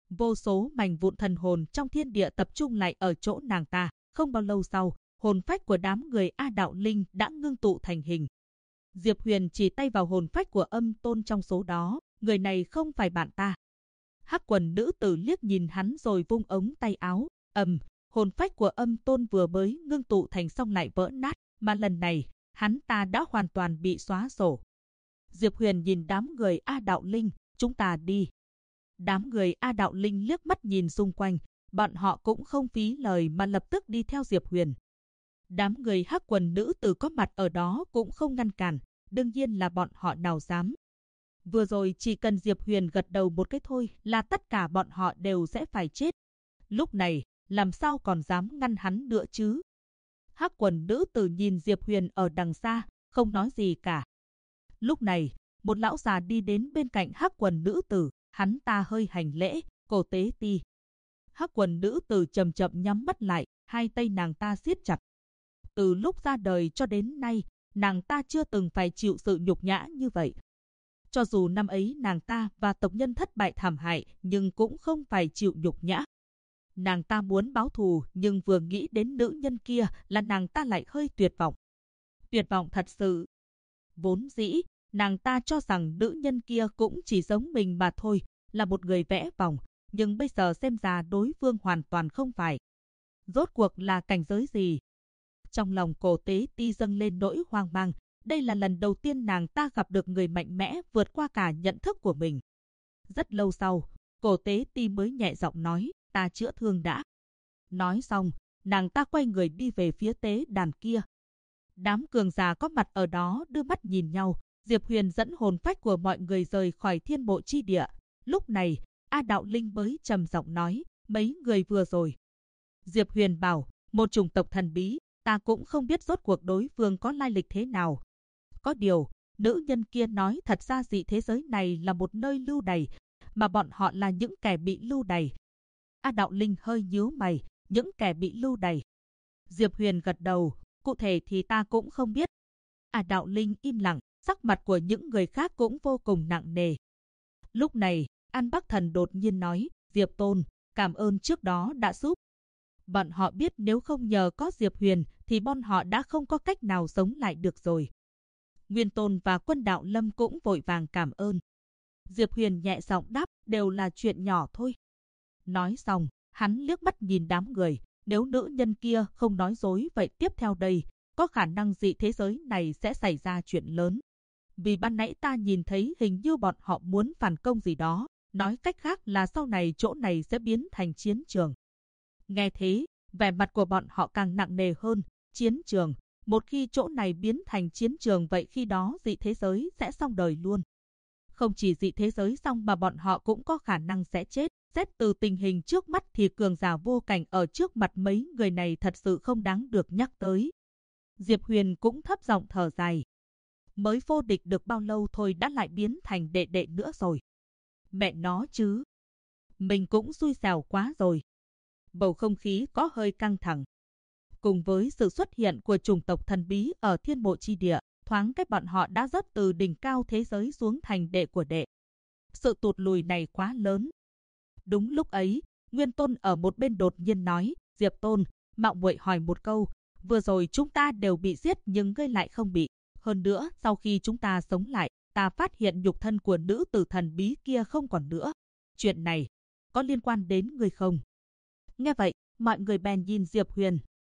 Vô số mảnh vụn thần hồn trong thiên địa tập trung lại ở chỗ nàng ta. Không bao lâu sau, hồn phách của đám người A Đạo Linh đã ngưng tụ thành hình. Diệp Huyền chỉ tay vào hồn phách của Âm Tôn trong số đó. Người này không phải bạn ta. Hắc quần nữ tử liếc nhìn hắn rồi vung ống tay áo. Hồn phách của Âm Tôn vừa mới ngưng tụ thành xong lại vỡ nát. Mà lần này, hắn ta đã hoàn toàn bị xóa sổ. Diệp Huyền nhìn đám người A Đạo Linh. Chúng ta đi. Đám người A Đạo Linh liếc mắt nhìn xung quanh. Bọn họ cũng không phí lời mà lập tức đi theo Diệp Huyền. Đám người hắc quần nữ tử có mặt ở đó cũng không ngăn cản. Đương nhiên là bọn họ nào dám. Vừa rồi chỉ cần Diệp Huyền gật đầu một cái thôi là tất cả bọn họ đều sẽ phải chết. Lúc này, làm sao còn dám ngăn hắn nữa chứ? Hắc quần nữ tử nhìn Diệp Huyền ở đằng xa, không nói gì cả. Lúc này, một lão già đi đến bên cạnh hắc quần nữ tử, hắn ta hơi hành lễ, Cổ Tế Ti. Hắc quần nữ tử chậm chậm nhắm mắt lại, hai tay nàng ta siết chặt. Từ lúc ra đời cho đến nay, nàng ta chưa từng phải chịu sự nhục nhã như vậy. Cho dù năm ấy nàng ta và tộc nhân thất bại thảm hại, nhưng cũng không phải chịu nhục nhã. Nàng ta muốn báo thù, nhưng vừa nghĩ đến nữ nhân kia là nàng ta lại hơi tuyệt vọng. Tuyệt vọng thật sự. Vốn dĩ, nàng ta cho rằng nữ nhân kia cũng chỉ giống mình mà thôi, là một người vẽ vòng, nhưng bây giờ xem ra đối phương hoàn toàn không phải. Rốt cuộc là cảnh giới gì? Trong lòng Cổ Tế Ti dâng lên nỗi hoang mang. Đây là lần đầu tiên nàng ta gặp được người mạnh mẽ vượt qua cả nhận thức của mình. Rất lâu sau, Cổ Tế Ti mới nhẹ giọng nói, ta chữa thương đã. Nói xong, nàng ta quay người đi về phía tế đàn kia. Đám cường giả có mặt ở đó đưa mắt nhìn nhau. Diệp Huyền dẫn hồn phách của mọi người rời khỏi thiên bộ chi địa. Lúc này, A Đạo Linh mới trầm giọng nói, mấy người vừa rồi. Diệp Huyền bảo, một chủng tộc thần bí, ta cũng không biết rốt cuộc đối phương có lai lịch thế nào. Có điều, nữ nhân kia nói thật ra dị thế giới này là một nơi lưu đày, mà bọn họ là những kẻ bị lưu đày. A Đạo Linh hơi nhíu mày, những kẻ bị lưu đày. Diệp Huyền gật đầu, cụ thể thì ta cũng không biết. A Đạo Linh im lặng, sắc mặt của những người khác cũng vô cùng nặng nề. Lúc này, An Bắc Thần đột nhiên nói, Diệp Tôn, cảm ơn trước đó đã giúp. Bọn họ biết nếu không nhờ có Diệp Huyền thì bọn họ đã không có cách nào sống lại được rồi. Nguyên Tôn và Quân Đạo Lâm cũng vội vàng cảm ơn. Diệp Huyền nhẹ giọng đáp, đều là chuyện nhỏ thôi. Nói xong, hắn liếc mắt nhìn đám người, nếu nữ nhân kia không nói dối vậy tiếp theo đây, có khả năng dị thế giới này sẽ xảy ra chuyện lớn. Vì ban nãy ta nhìn thấy hình như bọn họ muốn phản công gì đó, nói cách khác là sau này chỗ này sẽ biến thành chiến trường. Nghe thế, vẻ mặt của bọn họ càng nặng nề hơn, chiến trường. Một khi chỗ này biến thành chiến trường vậy khi đó dị thế giới sẽ xong đời luôn. Không chỉ dị thế giới xong mà bọn họ cũng có khả năng sẽ chết. Xét từ tình hình trước mắt thì cường giả vô cảnh ở trước mặt mấy người này thật sự không đáng được nhắc tới. Diệp Huyền cũng thấp giọng thở dài. Mới vô địch được bao lâu thôi đã lại biến thành đệ đệ nữa rồi. Mẹ nó chứ. Mình cũng xui xẻo quá rồi. Bầu không khí có hơi căng thẳng. Cùng với sự xuất hiện của chủng tộc thần bí ở thiên bộ chi địa, thoáng cách bọn họ đã rớt từ đỉnh cao thế giới xuống thành đệ của đệ. Sự tụt lùi này quá lớn. Đúng lúc ấy, Nguyên Tôn ở một bên đột nhiên nói, Diệp Tôn, mạo muội hỏi một câu, vừa rồi chúng ta đều bị giết nhưng ngươi lại không bị. Hơn nữa, sau khi chúng ta sống lại, ta phát hiện nhục thân của nữ tử thần bí kia không còn nữa. Chuyện này, có liên quan đến ngươi không? Nghe vậy, mọi người bèn nhìn Diệp Huyền.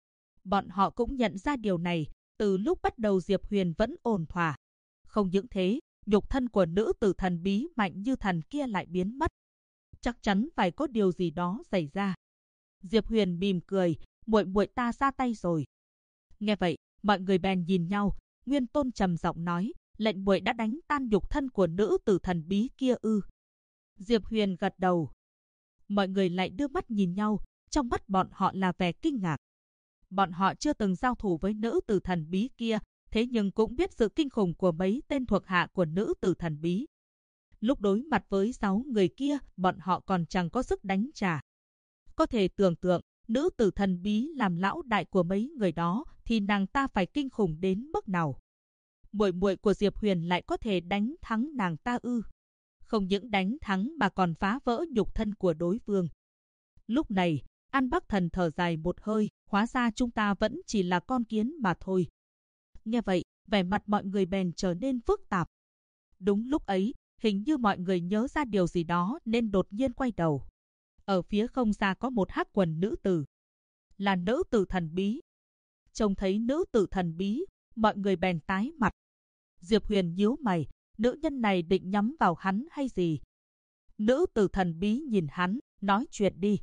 Bọn họ cũng nhận ra điều này, từ lúc bắt đầu Diệp Huyền vẫn ổn thỏa. Không những thế, nhục thân của nữ tử thần bí mạnh như thần kia lại biến mất. Chắc chắn phải có điều gì đó xảy ra. Diệp Huyền mỉm cười, muội muội ta ra tay rồi. Nghe vậy, mọi người bèn nhìn nhau, Nguyên Tôn trầm giọng nói, lệnh muội đã đánh tan nhục thân của nữ tử thần bí kia ư? Diệp Huyền gật đầu. Mọi người lại đưa mắt nhìn nhau, trong mắt bọn họ là vẻ kinh ngạc. Bọn họ chưa từng giao thủ với nữ tử thần bí kia, thế nhưng cũng biết sự kinh khủng của mấy tên thuộc hạ của nữ tử thần bí. Lúc đối mặt với 6 người kia, bọn họ còn chẳng có sức đánh trả. Có thể tưởng tượng, nữ tử thần bí làm lão đại của mấy người đó thì nàng ta phải kinh khủng đến mức nào. Muội muội của Diệp Huyền lại có thể đánh thắng nàng ta ư? không những đánh thắng mà còn phá vỡ nhục thân của đối phương. Lúc này, An Bắc Thần thở dài một hơi, hóa ra chúng ta vẫn chỉ là con kiến mà thôi. Nghe vậy, vẻ mặt mọi người bèn trở nên phức tạp. Đúng lúc ấy, hình như mọi người nhớ ra điều gì đó nên đột nhiên quay đầu. Ở phía không xa có một hắc quần nữ tử. Là nữ tử thần bí. Trông thấy nữ tử thần bí, mọi người bèn tái mặt. Diệp Huyền nhíu mày, nữ nhân này định nhắm vào hắn hay gì? Nữ tử thần bí nhìn hắn, nói chuyện đi.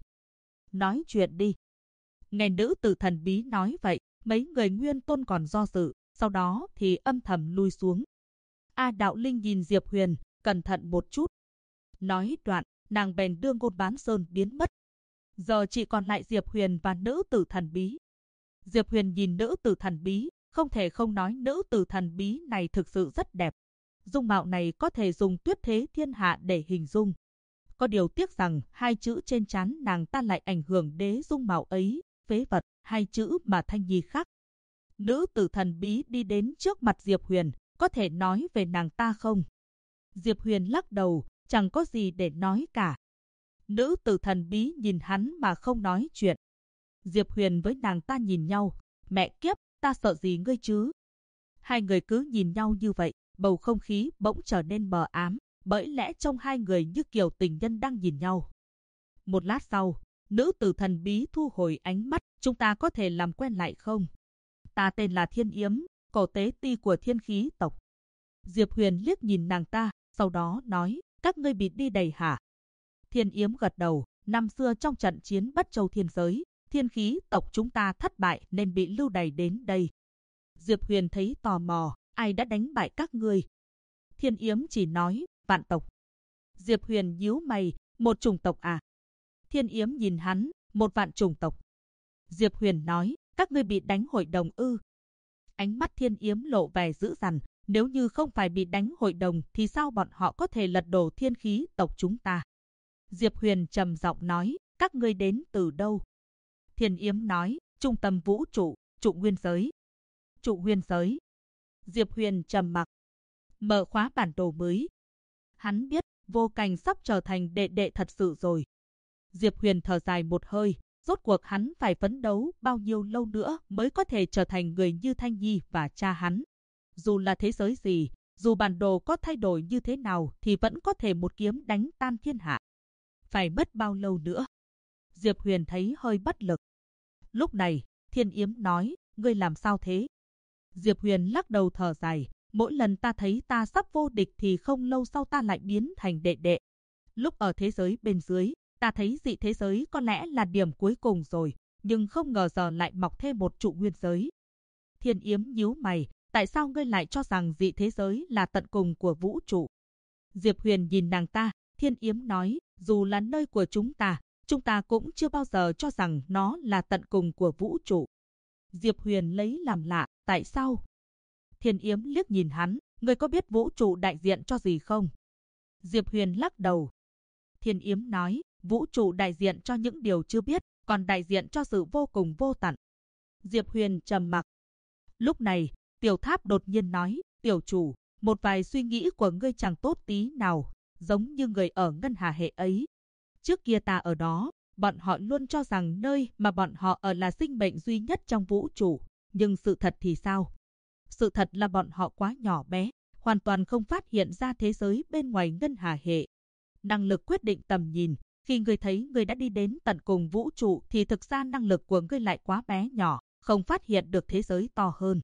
Nói chuyện đi. Nghe nữ tử thần bí nói vậy, mấy người Nguyên Tôn còn do dự, sau đó thì âm thầm lui xuống. A Đạo Linh nhìn Diệp Huyền, cẩn thận một chút. Nói đoạn, nàng bèn đưa Ngôn Bán Sơn biến mất. Giờ chỉ còn lại Diệp Huyền và nữ tử thần bí. Diệp Huyền nhìn nữ tử thần bí, không thể không nói nữ tử thần bí này thực sự rất đẹp. Dung mạo này có thể dùng tuyết thế thiên hạ để hình dung. Có điều tiếc rằng hai chữ trên trán nàng ta lại ảnh hưởng đế dung mạo ấy, phế vật, hai chữ mà Thanh Nhi khắc. Nữ tử thần bí đi đến trước mặt Diệp Huyền, có thể nói về nàng ta không? Diệp Huyền lắc đầu, chẳng có gì để nói cả. Nữ tử thần bí nhìn hắn mà không nói chuyện. Diệp Huyền với nàng ta nhìn nhau, mẹ kiếp, ta sợ gì ngươi chứ? Hai người cứ nhìn nhau như vậy, bầu không khí bỗng trở nên mờ ám, bởi lẽ trông hai người như kiểu tình nhân đang nhìn nhau. Một lát sau, nữ tử thần bí thu hồi ánh mắt, chúng ta có thể làm quen lại không? Ta tên là Thiên Yếm, cổ tế ti của Thiên Khí tộc. Diệp Huyền liếc nhìn nàng ta, sau đó nói, các ngươi bị đi đầy hả? Thiên Yếm gật đầu, năm xưa trong trận chiến Bất Châu Thiên Giới, Thiên Khí tộc chúng ta thất bại nên bị lưu đày đến đây. Diệp Huyền thấy tò mò, ai đã đánh bại các ngươi? Thiên Yếm chỉ nói, vạn tộc. Diệp Huyền nhíu mày, một chủng tộc à? Thiên Yếm nhìn hắn, một vạn chủng tộc. Diệp Huyền nói, các ngươi bị đánh hội đồng ư? Ánh mắt Thiên Yếm lộ vẻ dữ dằn, nếu như không phải bị đánh hội đồng thì sao bọn họ có thể lật đổ Thiên Khí tộc chúng ta? Diệp Huyền trầm giọng nói, các ngươi đến từ đâu? Thiên Yếm nói, trung tâm vũ trụ, trụ nguyên giới. Trụ nguyên giới. Diệp Huyền trầm mặc. Mở khóa bản đồ mới. Hắn biết, Vô Cảnh sắp trở thành đệ đệ thật sự rồi. Diệp Huyền thở dài một hơi, rốt cuộc hắn phải phấn đấu bao nhiêu lâu nữa mới có thể trở thành người như Thanh Nhi và cha hắn. Dù là thế giới gì, dù bản đồ có thay đổi như thế nào thì vẫn có thể một kiếm đánh tan thiên hạ. Phải mất bao lâu nữa? Diệp Huyền thấy hơi bất lực. Lúc này, Thiên Yếm nói, ngươi làm sao thế? Diệp Huyền lắc đầu thở dài, mỗi lần ta thấy ta sắp vô địch thì không lâu sau ta lại biến thành đệ đệ. Lúc ở thế giới bên dưới, ta thấy dị thế giới có lẽ là điểm cuối cùng rồi, nhưng không ngờ giờ lại mọc thêm một trụ nguyên giới. Thiên Yếm nhíu mày, tại sao ngươi lại cho rằng dị thế giới là tận cùng của vũ trụ? Diệp Huyền nhìn nàng ta, Thiên Yếm nói, dù là nơi của chúng ta cũng chưa bao giờ cho rằng nó là tận cùng của vũ trụ. Diệp Huyền lấy làm lạ, tại sao? Thiên Yếm liếc nhìn hắn, ngươi có biết vũ trụ đại diện cho gì không? Diệp Huyền lắc đầu. Thiên Yếm nói, vũ trụ đại diện cho những điều chưa biết, còn đại diện cho sự vô cùng vô tận. Diệp Huyền trầm mặc. Lúc này, Tiểu Tháp đột nhiên nói, tiểu chủ, một vài suy nghĩ của ngươi chẳng tốt tí nào, giống như người ở Ngân Hà hệ ấy. Trước kia ta ở đó, bọn họ luôn cho rằng nơi mà bọn họ ở là sinh mệnh duy nhất trong vũ trụ, nhưng sự thật thì sao? Sự thật là bọn họ quá nhỏ bé, hoàn toàn không phát hiện ra thế giới bên ngoài Ngân Hà hệ. Năng lực quyết định tầm nhìn, khi ngươi thấy ngươi đã đi đến tận cùng vũ trụ thì thực ra năng lực của ngươi lại quá bé nhỏ, không phát hiện được thế giới to hơn.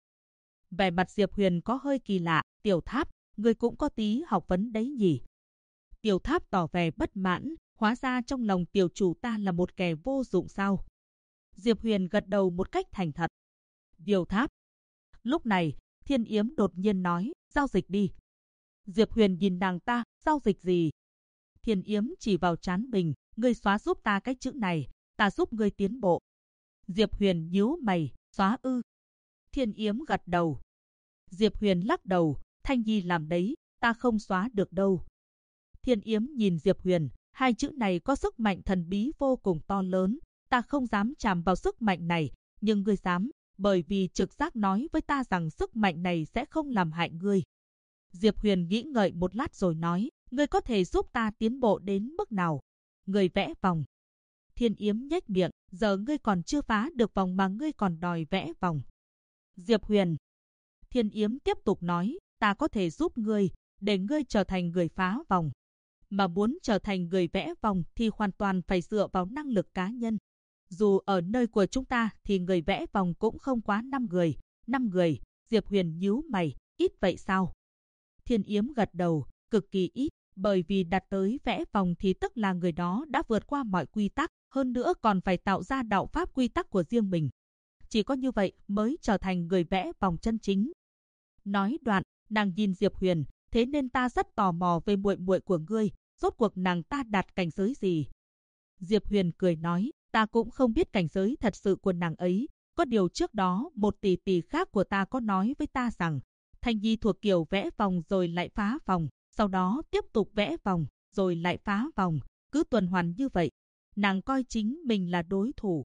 Vẻ mặt Diệp Huyền có hơi kỳ lạ, Tiểu Tháp, ngươi cũng có tí học vấn đấy nhỉ? Tiểu Tháp tỏ vẻ bất mãn, hóa ra trong lòng tiểu chủ ta là một kẻ vô dụng sao? Diệp Huyền gật đầu một cách thành thật. Tiểu Tháp. Lúc này, Thiên Yếm đột nhiên nói, giao dịch đi. Diệp Huyền nhìn nàng ta, giao dịch gì? Thiên Yếm chỉ vào trán mình, ngươi xóa giúp ta cái chữ này, ta giúp ngươi tiến bộ. Diệp Huyền nhíu mày, xóa ư? Thiên Yếm gật đầu. Diệp Huyền lắc đầu, Thanh Nhi làm đấy, ta không xóa được đâu. Thiên Yếm nhìn Diệp Huyền, hai chữ này có sức mạnh thần bí vô cùng to lớn, ta không dám chạm vào sức mạnh này, nhưng ngươi dám, bởi vì trực giác nói với ta rằng sức mạnh này sẽ không làm hại ngươi. Diệp Huyền nghĩ ngợi một lát rồi nói, ngươi có thể giúp ta tiến bộ đến mức nào? Người vẽ vòng. Thiên Yếm nhếch miệng, giờ ngươi còn chưa phá được vòng mà ngươi còn đòi vẽ vòng. Diệp Huyền. Thiên Yếm tiếp tục nói, ta có thể giúp ngươi, để ngươi trở thành người phá vòng. Mà muốn trở thành người vẽ vòng thì hoàn toàn phải dựa vào năng lực cá nhân. Dù ở nơi của chúng ta thì người vẽ vòng cũng không quá 5 người. 5 người, Diệp Huyền nhíu mày, ít vậy sao? Thiên Yếm gật đầu, cực kỳ ít, bởi vì đạt tới vẽ vòng thì tức là người đó đã vượt qua mọi quy tắc, hơn nữa còn phải tạo ra đạo pháp quy tắc của riêng mình. Chỉ có như vậy mới trở thành người vẽ vòng chân chính. Nói đoạn, nàng nhìn Diệp Huyền, thế nên ta rất tò mò về muội muội của ngươi, rốt cuộc nàng ta đạt cảnh giới gì? Diệp Huyền cười nói, ta cũng không biết cảnh giới thật sự của nàng ấy, có điều trước đó một tỷ tỷ khác của ta có nói với ta rằng, Thanh Nhi thuộc kiểu vẽ vòng rồi lại phá vòng, sau đó tiếp tục vẽ vòng, rồi lại phá vòng, cứ tuần hoàn như vậy. Nàng coi chính mình là đối thủ.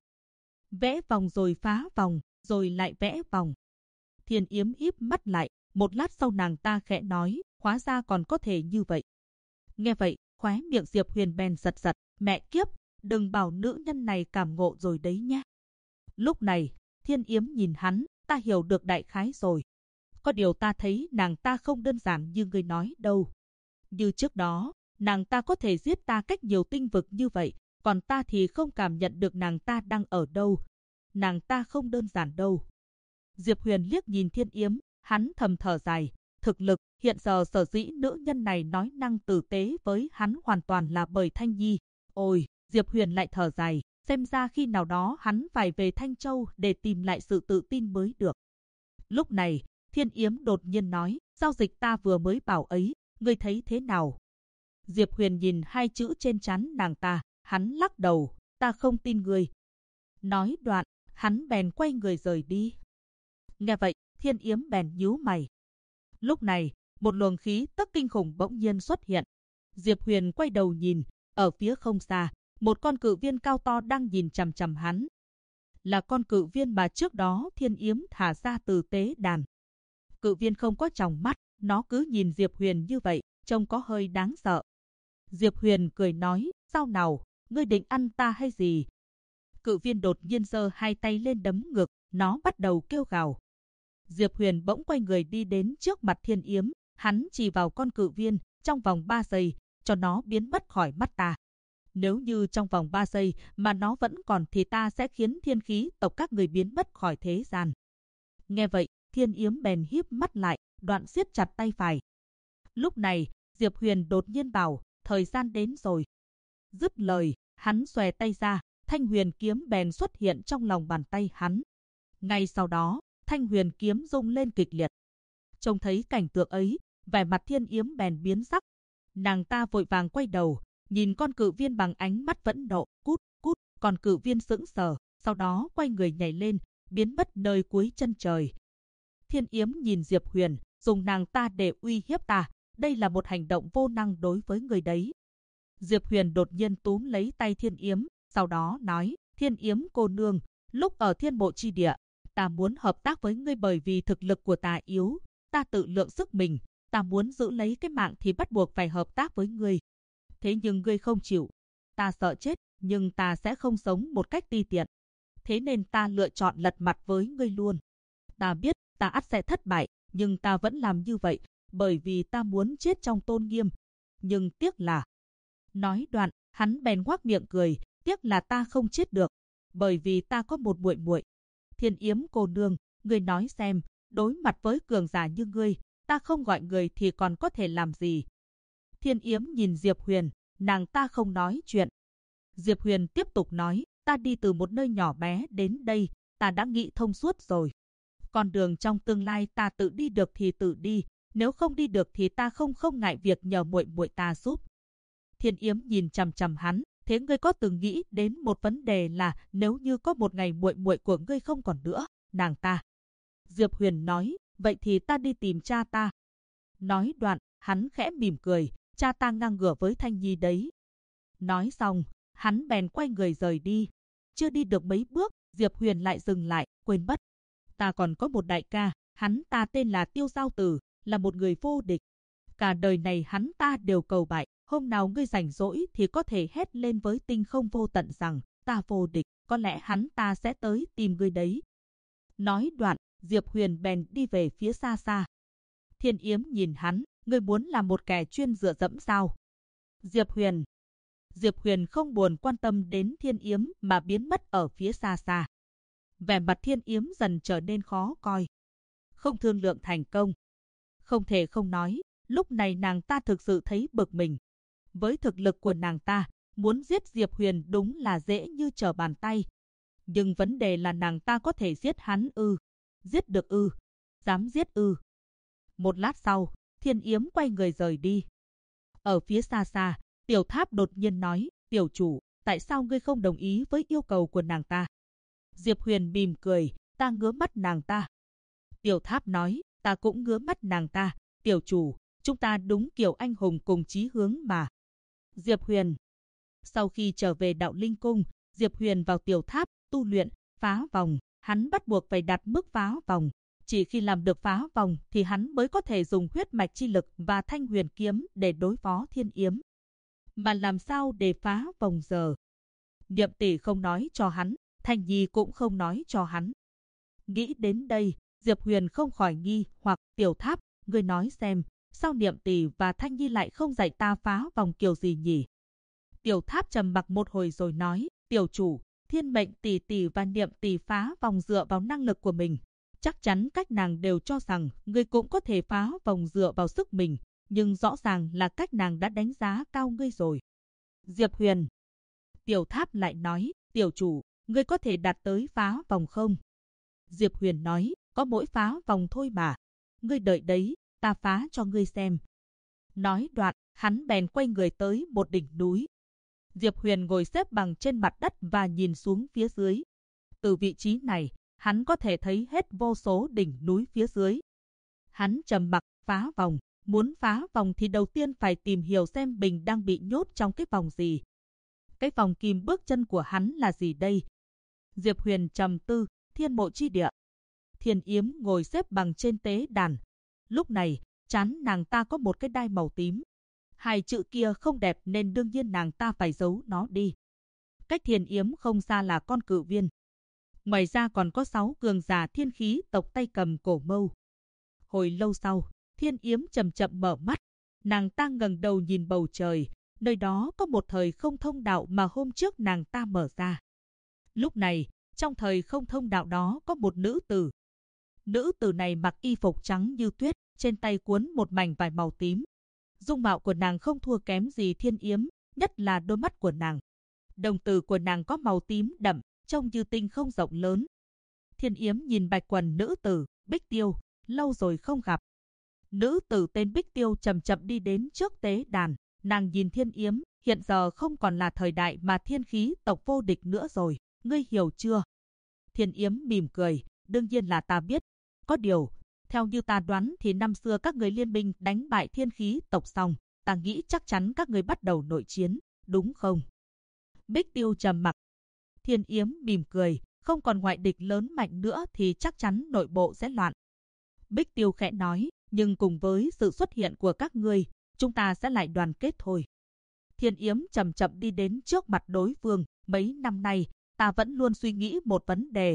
Vẽ vòng rồi phá vòng, rồi lại vẽ vòng. Thiên Yếm híp mắt lại, một lát sau nàng ta khẽ nói, hóa ra còn có thể như vậy. Nghe vậy, khóe miệng Diệp Huyền bèn giật giật, mẹ kiếp, đừng bảo nữ nhân này cảm ngộ rồi đấy nhé. Lúc này, Thiên Yếm nhìn hắn, ta hiểu được đại khái rồi. Có điều ta thấy nàng ta không đơn giản như người nói đâu. Như trước đó, nàng ta có thể giết ta cách nhiều tinh vực như vậy, còn ta thì không cảm nhận được nàng ta đang ở đâu. Nàng ta không đơn giản đâu. Diệp Huyền liếc nhìn Thiên Yếm, hắn thầm thở dài. Thực lực, hiện giờ sở dĩ nữ nhân này nói năng tử tế với hắn hoàn toàn là bởi Thanh Nhi. Ôi, Diệp Huyền lại thở dài, xem ra khi nào đó hắn phải về Thanh Châu để tìm lại sự tự tin mới được. Lúc này, Thiên Yếm đột nhiên nói, giao dịch ta vừa mới bảo ấy, ngươi thấy thế nào? Diệp Huyền nhìn hai chữ trên trán nàng ta, hắn lắc đầu, ta không tin ngươi. Nói đoạn, hắn bèn quay người rời đi. Nghe vậy, Thiên Yếm bèn nhíu mày. Lúc này, một luồng khí tức kinh khủng bỗng nhiên xuất hiện. Diệp Huyền quay đầu nhìn, ở phía không xa, một con cự viên cao to đang nhìn chằm chằm hắn. Là con cự viên mà trước đó Thiên Yếm thả ra từ tế đàn. Cự viên không có tròng mắt, nó cứ nhìn Diệp Huyền như vậy, trông có hơi đáng sợ. Diệp Huyền cười nói, sao nào, ngươi định ăn ta hay gì? Cự viên đột nhiên giơ hai tay lên đấm ngực, nó bắt đầu kêu gào. Diệp Huyền bỗng quay người đi đến trước mặt Thiên Yếm, hắn chỉ vào con cự viên, trong vòng 3 giây, cho nó biến mất khỏi mắt ta. Nếu như trong vòng 3 giây mà nó vẫn còn thì ta sẽ khiến thiên khí tộc các người biến mất khỏi thế gian. Nghe vậy, Thiên Yếm bèn híp mắt lại, đoạn siết chặt tay phải. Lúc này, Diệp Huyền đột nhiên bảo, thời gian đến rồi. Dứt lời, hắn xòe tay ra, thanh huyền kiếm bèn xuất hiện trong lòng bàn tay hắn. Ngay sau đó, thanh huyền kiếm rung lên kịch liệt. Trông thấy cảnh tượng ấy, vẻ mặt Thiên Yếm bèn biến sắc. Nàng ta vội vàng quay đầu, nhìn con cự viên bằng ánh mắt vẫn nộ, cút, cút, còn cự viên sững sờ, sau đó quay người nhảy lên, biến mất nơi cuối chân trời. Thiên Yếm nhìn Diệp Huyền, dùng nàng ta để uy hiếp ta, đây là một hành động vô năng đối với người đấy. Diệp Huyền đột nhiên túm lấy tay Thiên Yếm, sau đó nói, Thiên Yếm cô nương, lúc ở Thiên Bộ Chi Địa, ta muốn hợp tác với ngươi bởi vì thực lực của ta yếu, ta tự lượng sức mình, ta muốn giữ lấy cái mạng thì bắt buộc phải hợp tác với ngươi. Thế nhưng ngươi không chịu, ta sợ chết, nhưng ta sẽ không sống một cách ti tiện. Thế nên ta lựa chọn lật mặt với ngươi luôn. Ta biết ta ắt sẽ thất bại, nhưng ta vẫn làm như vậy, bởi vì ta muốn chết trong tôn nghiêm. Nhưng tiếc là... Nói đoạn, hắn bèn ngoác miệng cười, tiếc là ta không chết được, bởi vì ta có một muội muội. Thiên Yếm cô nương, ngươi nói xem, đối mặt với cường giả như ngươi, ta không gọi người thì còn có thể làm gì? Thiên Yếm nhìn Diệp Huyền, nàng ta không nói chuyện. Diệp Huyền tiếp tục nói, ta đi từ một nơi nhỏ bé đến đây, ta đã nghĩ thông suốt rồi. Con đường trong tương lai ta tự đi được thì tự đi, nếu không đi được thì ta không ngại việc nhờ muội muội ta giúp. Thiên Yếm nhìn chằm chằm hắn, thế ngươi có từng nghĩ đến một vấn đề là nếu như có một ngày muội muội của ngươi không còn nữa, nàng ta. Diệp Huyền nói, vậy thì ta đi tìm cha ta. Nói đoạn, hắn khẽ mỉm cười, cha ta ngang ngửa với Thanh Nhi đấy. Nói xong, hắn bèn quay người rời đi. Chưa đi được mấy bước, Diệp Huyền lại dừng lại, quên mất. Ta còn có một đại ca, hắn ta tên là Tiêu Giao Tử, là một người vô địch. Cả đời này hắn ta đều cầu bại, hôm nào ngươi rảnh rỗi thì có thể hét lên với tinh không vô tận rằng ta vô địch, có lẽ hắn ta sẽ tới tìm ngươi đấy. Nói đoạn, Diệp Huyền bèn đi về phía xa xa. Thiên Yếm nhìn hắn, ngươi muốn là một kẻ chuyên dựa dẫm sao? Diệp Huyền không buồn quan tâm đến Thiên Yếm mà biến mất ở phía xa xa. Vẻ mặt Thiên Yếm dần trở nên khó coi. Không thương lượng thành công. Không thể không nói, lúc này nàng ta thực sự thấy bực mình. Với thực lực của nàng ta, muốn giết Diệp Huyền đúng là dễ như trở bàn tay. Nhưng vấn đề là nàng ta có thể giết hắn ư? Giết được ư? Dám giết ư? Một lát sau, Thiên Yếm quay người rời đi. Ở phía xa xa, Tiểu Tháp đột nhiên nói, tiểu chủ, tại sao ngươi không đồng ý với yêu cầu của nàng ta? Diệp Huyền mỉm cười, ta ngứa mắt nàng ta. Tiểu Tháp nói, ta cũng ngứa mắt nàng ta, tiểu chủ, chúng ta đúng kiểu anh hùng cùng chí hướng mà. Diệp Huyền. Sau khi trở về Đạo Linh Cung, Diệp Huyền vào Tiểu Tháp, tu luyện, phá vòng, hắn bắt buộc phải đạt mức phá vòng. Chỉ khi làm được phá vòng thì hắn mới có thể dùng huyết mạch chi lực và thanh huyền kiếm để đối phó Thiên Yếm. Mà làm sao để phá vòng giờ? Niệm tỷ không nói cho hắn, Thanh Nhi cũng không nói cho hắn. Nghĩ đến đây, Diệp Huyền không khỏi nghi hoặc, Tiểu Tháp, ngươi nói xem, sao Niệm tỷ và Thanh Nhi lại không dạy ta phá vòng kiểu gì nhỉ? Tiểu Tháp trầm mặc một hồi rồi nói, tiểu chủ, Thiên Mệnh tỷ tỷ và Niệm tỷ phá vòng dựa vào năng lực của mình. Chắc chắn cách nàng đều cho rằng ngươi cũng có thể phá vòng dựa vào sức mình, nhưng rõ ràng là cách nàng đã đánh giá cao ngươi rồi. Diệp Huyền. Tiểu Tháp lại nói, tiểu chủ, ngươi có thể đạt tới phá vòng không? Diệp Huyền nói, có mỗi phá vòng thôi mà. Ngươi đợi đấy, ta phá cho ngươi xem. Nói đoạn, hắn bèn quay người tới một đỉnh núi. Diệp Huyền ngồi xếp bằng trên mặt đất và nhìn xuống phía dưới. Từ vị trí này, hắn có thể thấy hết vô số đỉnh núi phía dưới. Hắn trầm mặc, phá vòng. Muốn phá vòng thì đầu tiên phải tìm hiểu xem mình đang bị nhốt trong cái vòng gì. Cái vòng kìm bước chân của hắn là gì đây? Diệp Huyền trầm tư, Thiên Mộ Chi Địa. Thiên Yếm ngồi xếp bằng trên tế đàn. Lúc này, trán nàng ta có một cái đai màu tím. Hai chữ kia không đẹp nên đương nhiên nàng ta phải giấu nó đi. Cách Thiên Yếm không xa là Con Cự Viên. Ngoài ra còn có 6 cường giả thiên khí tộc tay cầm cổ mâu. Hồi lâu sau, Thiên Yếm chậm chậm mở mắt. Nàng ta ngẩng đầu nhìn bầu trời, nơi đó có một thời không thông đạo mà hôm trước nàng ta mở ra. Lúc này, trong thời không thông đạo đó có một nữ tử. Nữ tử này mặc y phục trắng như tuyết, trên tay cuốn một mảnh vải màu tím. Dung mạo của nàng không thua kém gì Thiên Yếm, nhất là đôi mắt của nàng. Đồng tử của nàng có màu tím đậm, trông như tinh không rộng lớn. Thiên Yếm nhìn bạch quần nữ tử, Bích Tiêu, lâu rồi không gặp. Nữ tử tên Bích Tiêu chậm chậm đi đến trước tế đàn. Nàng nhìn Thiên Yếm, hiện giờ không còn là thời đại mà thiên khí tộc vô địch nữa rồi, ngươi hiểu chưa? Thiên Yếm mỉm cười, đương nhiên là ta biết. Có điều, theo như ta đoán thì năm xưa các người liên minh đánh bại thiên khí tộc xong, ta nghĩ chắc chắn các người bắt đầu nội chiến, đúng không? Bích Tiêu trầm mặc. Thiên Yếm mỉm cười, không còn ngoại địch lớn mạnh nữa thì chắc chắn nội bộ sẽ loạn. Bích Tiêu khẽ nói, nhưng cùng với sự xuất hiện của các ngươi, chúng ta sẽ lại đoàn kết thôi. Thiên Yếm chậm chậm đi đến trước mặt đối phương. Mấy năm nay, ta vẫn luôn suy nghĩ một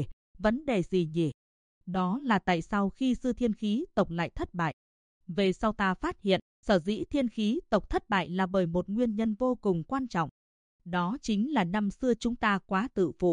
vấn đề gì nhỉ? Đó là tại sao khi xưa thiên khí tộc lại thất bại? Về sau ta phát hiện, sở dĩ thiên khí tộc thất bại là bởi một nguyên nhân vô cùng quan trọng. Đó chính là năm xưa chúng ta quá tự phụ.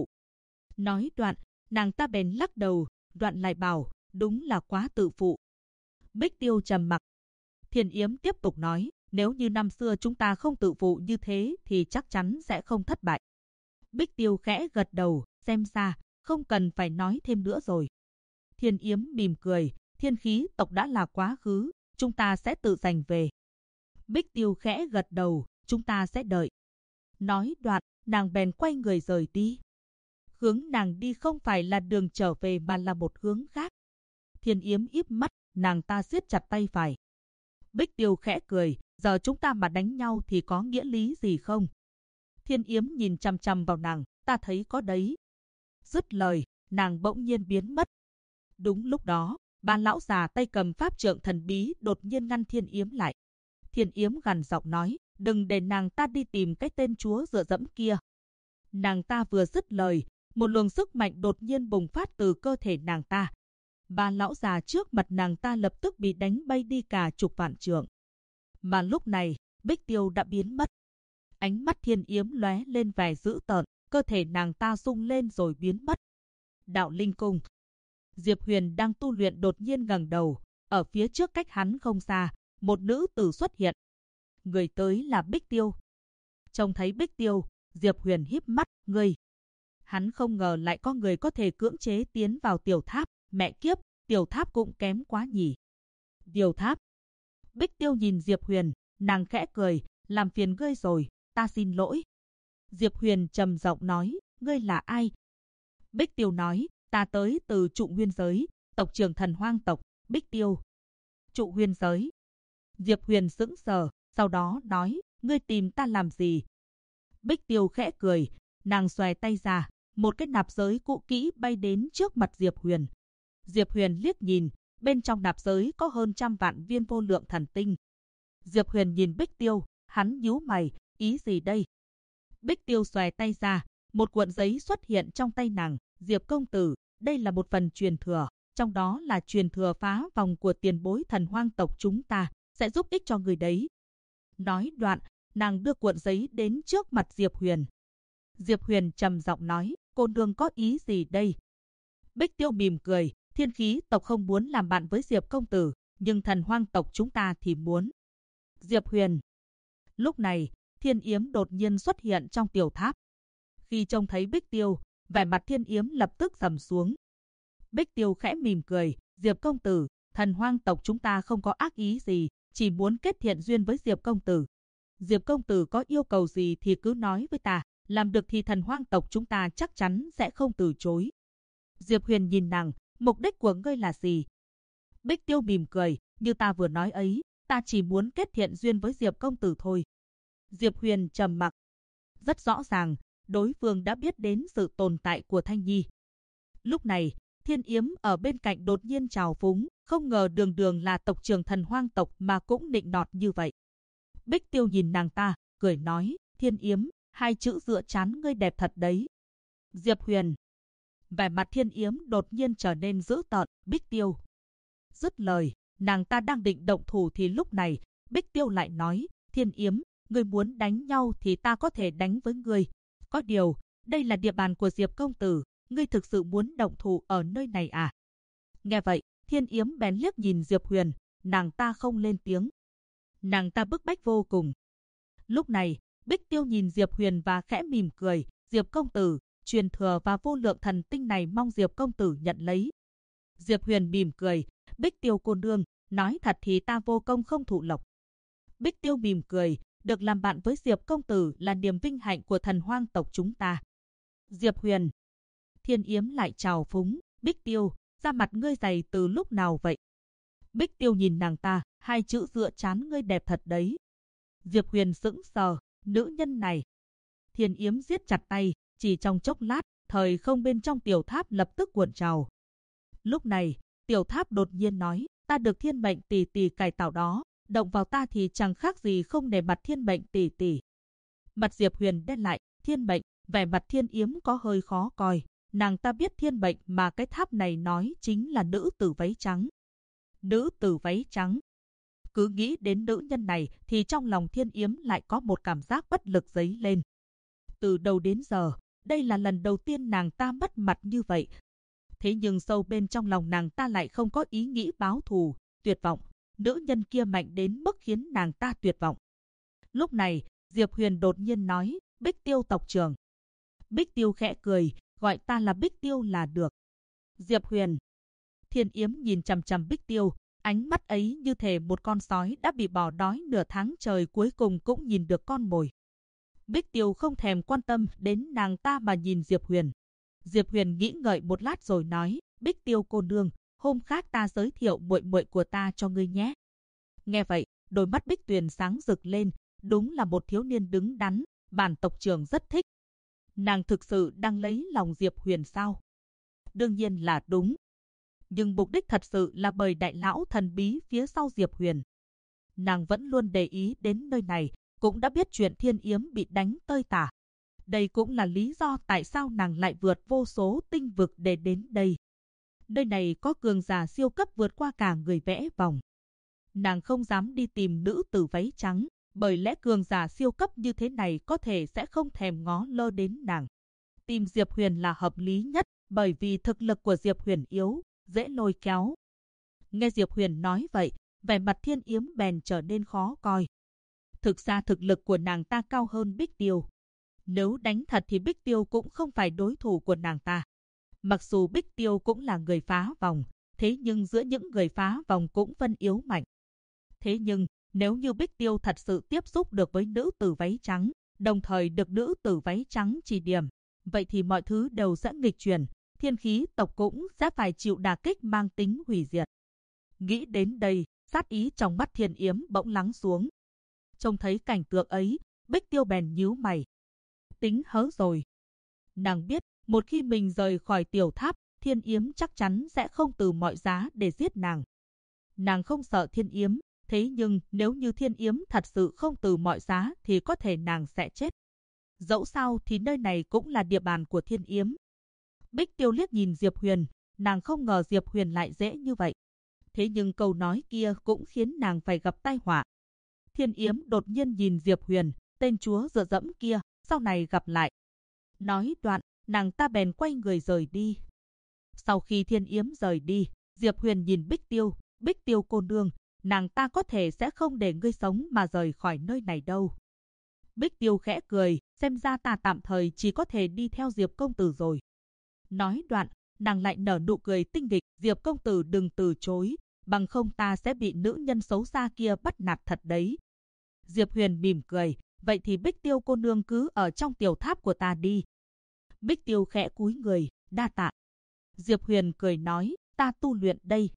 Nói đoạn, nàng ta bèn lắc đầu, đoạn lại bảo, đúng là quá tự phụ. Bích Tiêu trầm mặc. Thiên Yếm tiếp tục nói, nếu như năm xưa chúng ta không tự phụ như thế thì chắc chắn sẽ không thất bại. Bích Tiêu khẽ gật đầu, xem ra, không cần phải nói thêm nữa rồi. Thiên Yếm mỉm cười, thiên khí tộc đã là quá khứ, chúng ta sẽ tự giành về. Bích Tiêu khẽ gật đầu, chúng ta sẽ đợi. Nói đoạn, nàng bèn quay người rời đi. Hướng nàng đi không phải là đường trở về mà là một hướng khác. Thiên Yếm híp mắt, nàng ta siết chặt tay phải. Bích Tiêu khẽ cười, giờ chúng ta mà đánh nhau thì có nghĩa lý gì không? Thiên Yếm nhìn chằm chằm vào nàng, ta thấy có đấy. Dứt lời, nàng bỗng nhiên biến mất. Đúng lúc đó, ba lão già tay cầm pháp trượng thần bí đột nhiên ngăn Thiên Yếm lại. Thiên Yếm gằn giọng nói, đừng để nàng ta đi tìm cái tên chúa dựa dẫm kia. Nàng ta vừa dứt lời, một luồng sức mạnh đột nhiên bùng phát từ cơ thể nàng ta. Ba lão già trước mặt nàng ta lập tức bị đánh bay đi cả chục vạn trượng. Mà lúc này, Bích Tiêu đã biến mất. Ánh mắt Thiên Yếm lóe lên vẻ dữ tợn, cơ thể nàng ta rung lên rồi biến mất. Đạo Linh Cung. Diệp Huyền đang tu luyện đột nhiên ngẩng đầu, ở phía trước cách hắn không xa, một nữ tử xuất hiện. Người tới là Bích Tiêu. Trông thấy Bích Tiêu, Diệp Huyền híp mắt, ngươi. Hắn không ngờ lại có người có thể cưỡng chế tiến vào tiểu tháp, mẹ kiếp, tiểu tháp cũng kém quá nhỉ. Tiểu tháp. Bích Tiêu nhìn Diệp Huyền, nàng khẽ cười, làm phiền ngươi rồi, ta xin lỗi. Diệp Huyền trầm giọng nói, ngươi là ai? Bích Tiêu nói, ta tới từ Trụ Nguyên giới, tộc trưởng Thần Hoang tộc, Bích Tiêu. Trụ Nguyên giới. Diệp Huyền sững sờ, sau đó nói, ngươi tìm ta làm gì? Bích Tiêu khẽ cười, nàng xòe tay ra, một cái nạp giới cũ kỹ bay đến trước mặt Diệp Huyền. Diệp Huyền liếc nhìn, bên trong nạp giới có hơn 100 vạn viên vô lượng thần tinh. Diệp Huyền nhìn Bích Tiêu, hắn nhíu mày, ý gì đây? Bích Tiêu xòe tay ra, một cuộn giấy xuất hiện trong tay nàng. Diệp công tử, đây là một phần truyền thừa, trong đó là truyền thừa phá vòng của tiền bối Thần Hoang tộc chúng ta, sẽ giúp ích cho người đấy. Nói đoạn, nàng đưa cuộn giấy đến trước mặt Diệp Huyền. Diệp Huyền trầm giọng nói, cô nương có ý gì đây? Bích Tiêu mỉm cười, Thiên Khí tộc không muốn làm bạn với Diệp công tử, nhưng Thần Hoang tộc chúng ta thì muốn. Diệp Huyền. Lúc này, Thiên Yếm đột nhiên xuất hiện trong tiểu tháp. Khi trông thấy Bích Tiêu, vẻ mặt Thiên Yếm lập tức trầm xuống. Bích Tiêu khẽ mỉm cười, Diệp công tử, Thần Hoang tộc chúng ta không có ác ý gì, chỉ muốn kết thiện duyên với Diệp công tử. Diệp công tử có yêu cầu gì thì cứ nói với ta, làm được thì Thần Hoang tộc chúng ta chắc chắn sẽ không từ chối. Diệp Huyền nhìn nàng, mục đích của ngươi là gì? Bích Tiêu mỉm cười, như ta vừa nói ấy, ta chỉ muốn kết thiện duyên với Diệp công tử thôi. Diệp Huyền trầm mặc. Rất rõ ràng, đối phương đã biết đến sự tồn tại của Thanh Nhi. Lúc này, Thiên Yếm ở bên cạnh đột nhiên trào phúng, không ngờ đường đường là tộc trưởng Thần Hoang tộc mà cũng nịnh nọt như vậy. Bích Tiêu nhìn nàng ta, cười nói, Thiên Yếm, hai chữ dựa trán ngươi đẹp thật đấy. Diệp Huyền. Vẻ mặt Thiên Yếm đột nhiên trở nên dữ tợn, Bích Tiêu. Dứt lời, nàng ta đang định động thủ thì lúc này, Bích Tiêu lại nói, Thiên Yếm, ngươi muốn đánh nhau thì ta có thể đánh với ngươi. Có điều, đây là địa bàn của Diệp công tử, ngươi thực sự muốn động thủ ở nơi này à? Nghe vậy, Thiên Yếm bèn liếc nhìn Diệp Huyền, nàng ta không lên tiếng. Nàng ta bức bách vô cùng. Lúc này, Bích Tiêu nhìn Diệp Huyền và khẽ mỉm cười, Diệp công tử, truyền thừa và vô lượng thần tinh này mong Diệp công tử nhận lấy. Diệp Huyền mỉm cười, Bích Tiêu cô nương, nói thật thì ta vô công không thụ lộc. Bích Tiêu mỉm cười, được làm bạn với Diệp công tử là niềm vinh hạnh của Thần Hoang tộc chúng ta. Diệp Huyền. Thiên Yếm lại trào phúng, Bích Tiêu, da mặt ngươi dày từ lúc nào vậy? Bích Tiêu nhìn nàng ta, hai chữ dựa trán ngươi đẹp thật đấy. Diệp Huyền sững sờ, nữ nhân này. Thiên Yếm siết chặt tay, chỉ trong chốc lát, thời không bên trong tiểu tháp lập tức cuộn trào. Lúc này, tiểu tháp đột nhiên nói, ta được thiên mệnh tỷ tỷ cải tạo đó, động vào ta thì chẳng khác gì không nể mặt thiên mệnh tỷ tỷ. Mặt Diệp Huyền đen lại, thiên mệnh, vẻ mặt Thiên Yếm có hơi khó coi. Nàng ta biết thiên mệnh mà cái tháp này nói chính là nữ tử váy trắng. Nữ tử váy trắng. Cứ nghĩ đến nữ nhân này thì trong lòng Thiên Yếm lại có một cảm giác bất lực dấy lên. Từ đầu đến giờ, đây là lần đầu tiên nàng ta mất mặt như vậy. Thế nhưng sâu bên trong lòng nàng ta lại không có ý nghĩ báo thù, tuyệt vọng. Nữ nhân kia mạnh đến mức khiến nàng ta tuyệt vọng. Lúc này, Diệp Huyền đột nhiên nói, Bích Tiêu tộc trưởng. Bích Tiêu khẽ cười, gọi ta là Bích Tiêu là được. Diệp Huyền. Thiên Yếm nhìn chằm chằm Bích Tiêu, ánh mắt ấy như thể một con sói đã bị bỏ đói nửa tháng trời cuối cùng cũng nhìn được con mồi. Bích Tiêu không thèm quan tâm đến nàng ta mà nhìn Diệp Huyền. Diệp Huyền nghĩ ngợi một lát rồi nói, Bích Tiêu cô nương, hôm khác ta giới thiệu muội muội của ta cho ngươi nhé. Nghe vậy, đôi mắt Bích Tuyền sáng rực lên, đúng là một thiếu niên đứng đắn, bản tộc trưởng rất thích. Nàng thực sự đang lấy lòng Diệp Huyền sao? Đương nhiên là đúng. Nhưng mục đích thật sự là bởi đại lão thần bí phía sau Diệp Huyền. Nàng vẫn luôn để ý đến nơi này, cũng đã biết chuyện Thiên Yếm bị đánh tơi tả. Đây cũng là lý do tại sao nàng lại vượt vô số tinh vực để đến đây. Nơi này có cường giả siêu cấp vượt qua cả người vẽ vòng. Nàng không dám đi tìm nữ tử váy trắng, bởi lẽ cường giả siêu cấp như thế này có thể sẽ không thèm ngó lơ đến nàng. Tìm Diệp Huyền là hợp lý nhất, bởi vì thực lực của Diệp Huyền yếu, dễ lôi kéo. Nghe Diệp Huyền nói vậy, vẻ mặt Thiên Yếm bèn trở nên khó coi. Thực ra thực lực của nàng ta cao hơn Bích Tiêu. Nếu đánh thật thì Bích Tiêu cũng không phải đối thủ của nàng ta. Mặc dù Bích Tiêu cũng là người phá vòng, thế nhưng giữa những người phá vòng cũng phân yếu mạnh. Thế nhưng, nếu như Bích Tiêu thật sự tiếp xúc được với nữ tử váy trắng, đồng thời được nữ tử váy trắng chỉ điểm, vậy thì mọi thứ đều sẽ nghịch chuyển, Thiên Khí tộc cũng sẽ phải chịu đả kích mang tính hủy diệt. Nghĩ đến đây, sát ý trong mắt Thiên Yếm bỗng lắng xuống. Trông thấy cảnh tượng ấy, Bích Tiêu bèn nhíu mày. Tính hớ rồi. Nàng biết, một khi mình rời khỏi tiểu tháp, Thiên Yếm chắc chắn sẽ không từ mọi giá để giết nàng. Nàng không sợ Thiên Yếm, thế nhưng nếu như Thiên Yếm thật sự không từ mọi giá thì có thể nàng sẽ chết. Dẫu sao thì nơi này cũng là địa bàn của Thiên Yếm. Bích Tiêu liếc nhìn Diệp Huyền, nàng không ngờ Diệp Huyền lại dễ như vậy. Thế nhưng câu nói kia cũng khiến nàng phải gặp tai họa. Thiên Yếm đột nhiên nhìn Diệp Huyền, tên chúa dựa dẫm kia, sau này gặp lại. Nói đoạn, nàng ta bèn quay người rời đi. Sau khi Thiên Yếm rời đi, Diệp Huyền nhìn Bích Tiêu cô nương, nàng ta có thể sẽ không để ngươi sống mà rời khỏi nơi này đâu. Bích Tiêu khẽ cười, xem ra ta tạm thời chỉ có thể đi theo Diệp công tử rồi. Nói đoạn, nàng lại nở nụ cười tinh nghịch, Diệp công tử đừng từ chối, bằng không ta sẽ bị nữ nhân xấu xa kia bắt nạt thật đấy. Diệp Huyền mỉm cười, vậy thì Bích Tiêu cô nương cứ ở trong tiểu tháp của ta đi. Bích Tiêu khẽ cúi người, đa tạ. Diệp Huyền cười nói, ta tu luyện đây.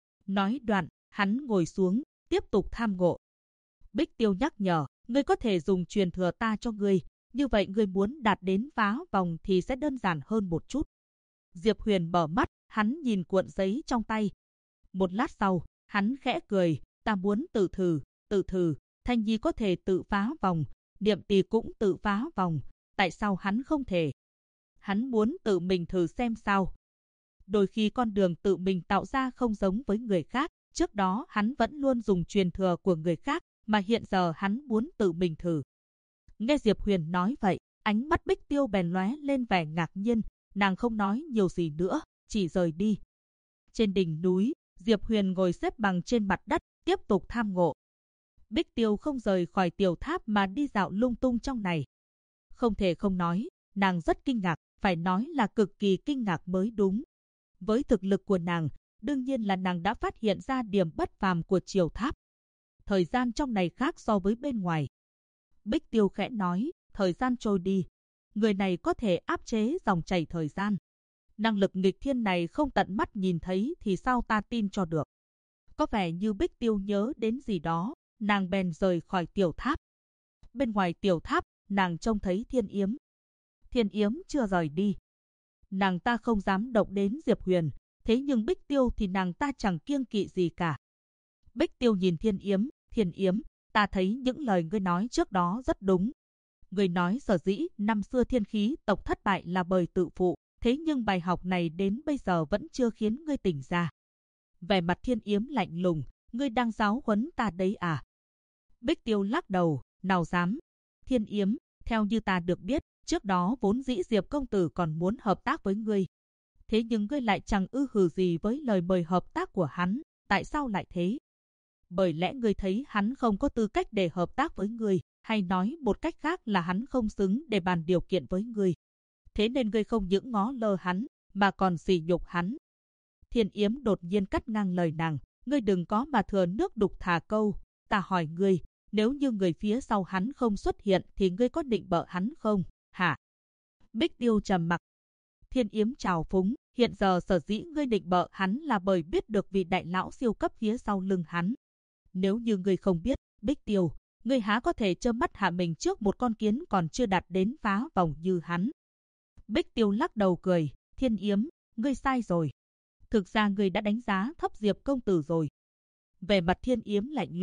Nói đoạn, hắn ngồi xuống, tiếp tục tham ngộ. Bích Tiêu nhắc nhở, ngươi có thể dùng truyền thừa ta cho ngươi, như vậy ngươi muốn đạt đến phá vòng thì sẽ đơn giản hơn một chút. Diệp Huyền mở mắt, hắn nhìn cuộn giấy trong tay. Một lát sau, hắn khẽ cười, ta muốn tự thử, Thanh Nhi có thể tự phá vòng, Niệm Tì cũng tự phá vòng, tại sao hắn không thể? Hắn muốn tự mình thử xem sao. Đôi khi con đường tự mình tạo ra không giống với người khác, trước đó hắn vẫn luôn dùng truyền thừa của người khác, mà hiện giờ hắn muốn tự mình thử. Nghe Diệp Huyền nói vậy, ánh mắt Bích Tiêu bèn lóe lên vẻ ngạc nhiên, nàng không nói nhiều gì nữa, chỉ rời đi. Trên đỉnh núi, Diệp Huyền ngồi xếp bằng trên mặt đất, tiếp tục tham ngộ. Bích Tiêu không rời khỏi tiểu tháp mà đi dạo lung tung trong này. Không thể không nói, nàng rất kinh ngạc, phải nói là cực kỳ kinh ngạc mới đúng. Với thực lực của nàng, đương nhiên là nàng đã phát hiện ra điểm bất phàm của triều tháp. Thời gian trong này khác so với bên ngoài. Bích Tiêu khẽ nói, thời gian trôi đi. Người này có thể áp chế dòng chảy thời gian. Năng lực nghịch thiên này không tận mắt nhìn thấy thì sao ta tin cho được. Có vẻ như Bích Tiêu nhớ đến gì đó, nàng bèn rời khỏi tiểu tháp. Bên ngoài tiểu tháp, nàng trông thấy Thiên Yếm. Thiên Yếm chưa rời đi. Nàng ta không dám động đến Diệp Huyền, thế nhưng Bích Tiêu thì nàng ta chẳng kiêng kỵ gì cả. Bích Tiêu nhìn Thiên Yếm, ta thấy những lời ngươi nói trước đó rất đúng. Ngươi nói sở dĩ năm xưa Thiên Khí tộc thất bại là bởi tự phụ, thế nhưng bài học này đến bây giờ vẫn chưa khiến ngươi tỉnh ra. Vẻ mặt Thiên Yếm lạnh lùng, ngươi đang giáo huấn ta đấy à? Bích Tiêu lắc đầu, nào dám. Thiên Yếm, theo như ta được biết, trước đó vốn dĩ Diệp công tử còn muốn hợp tác với ngươi. Thế nhưng ngươi lại chẳng hừ gì với lời mời hợp tác của hắn, tại sao lại thế? Bởi lẽ ngươi thấy hắn không có tư cách để hợp tác với ngươi, hay nói một cách khác là hắn không xứng để bàn điều kiện với ngươi. Thế nên ngươi không những ngó lơ hắn, mà còn sỉ nhục hắn. Thiên Yếm đột nhiên cắt ngang lời nàng, ngươi đừng có mà thừa nước đục thả câu, ta hỏi ngươi, nếu như người phía sau hắn không xuất hiện thì ngươi có định bợ hắn không, hả? Bích Tiêu trầm mặc. Thiên Yếm trào phúng, hiện giờ sở dĩ ngươi định bợ hắn là bởi biết được vị đại lão siêu cấp phía sau lưng hắn. Nếu như ngươi không biết, Bích Tiêu, ngươi há có thể trơ mắt hạ mình trước một con kiến còn chưa đạt đến phá vòng như hắn. Bích Tiêu lắc đầu cười, Thiên Yếm, ngươi sai rồi. Thực ra ngươi đã đánh giá thấp Diệp công tử rồi. Về mặt Thiên Yếm lạnh lùng,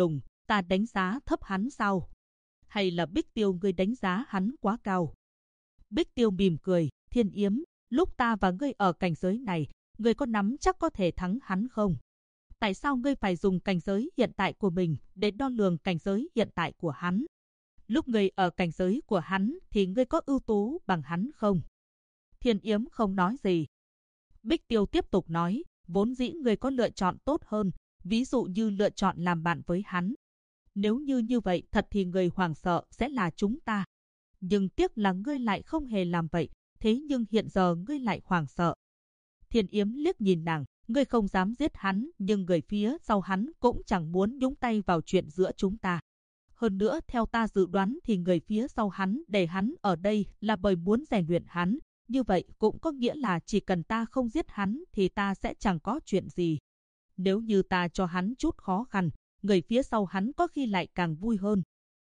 Ta đánh giá thấp hắn sao? Hay là Bích Tiêu ngươi đánh giá hắn quá cao? Bích Tiêu mỉm cười, Thiên Yếm, lúc ta và ngươi ở cảnh giới này, ngươi có nắm chắc có thể thắng hắn không? Tại sao ngươi phải dùng cảnh giới hiện tại của mình để đo lường cảnh giới hiện tại của hắn? Lúc ngươi ở cảnh giới của hắn thì ngươi có ưu tú bằng hắn không? Thiên Yếm không nói gì. Bích Tiêu tiếp tục nói, vốn dĩ ngươi có lựa chọn tốt hơn, ví dụ như lựa chọn làm bạn với hắn. Nếu như vậy thật thì người hoảng sợ sẽ là chúng ta. Nhưng tiếc là ngươi lại không hề làm vậy, thế nhưng hiện giờ ngươi lại hoảng sợ. Thiên Yếm liếc nhìn nàng, ngươi không dám giết hắn, nhưng người phía sau hắn cũng chẳng muốn nhúng tay vào chuyện giữa chúng ta. Hơn nữa theo ta dự đoán thì người phía sau hắn để hắn ở đây là bởi muốn rèn luyện hắn. Như vậy cũng có nghĩa là chỉ cần ta không giết hắn thì ta sẽ chẳng có chuyện gì. Nếu như ta cho hắn chút khó khăn, người phía sau hắn có khi lại càng vui hơn.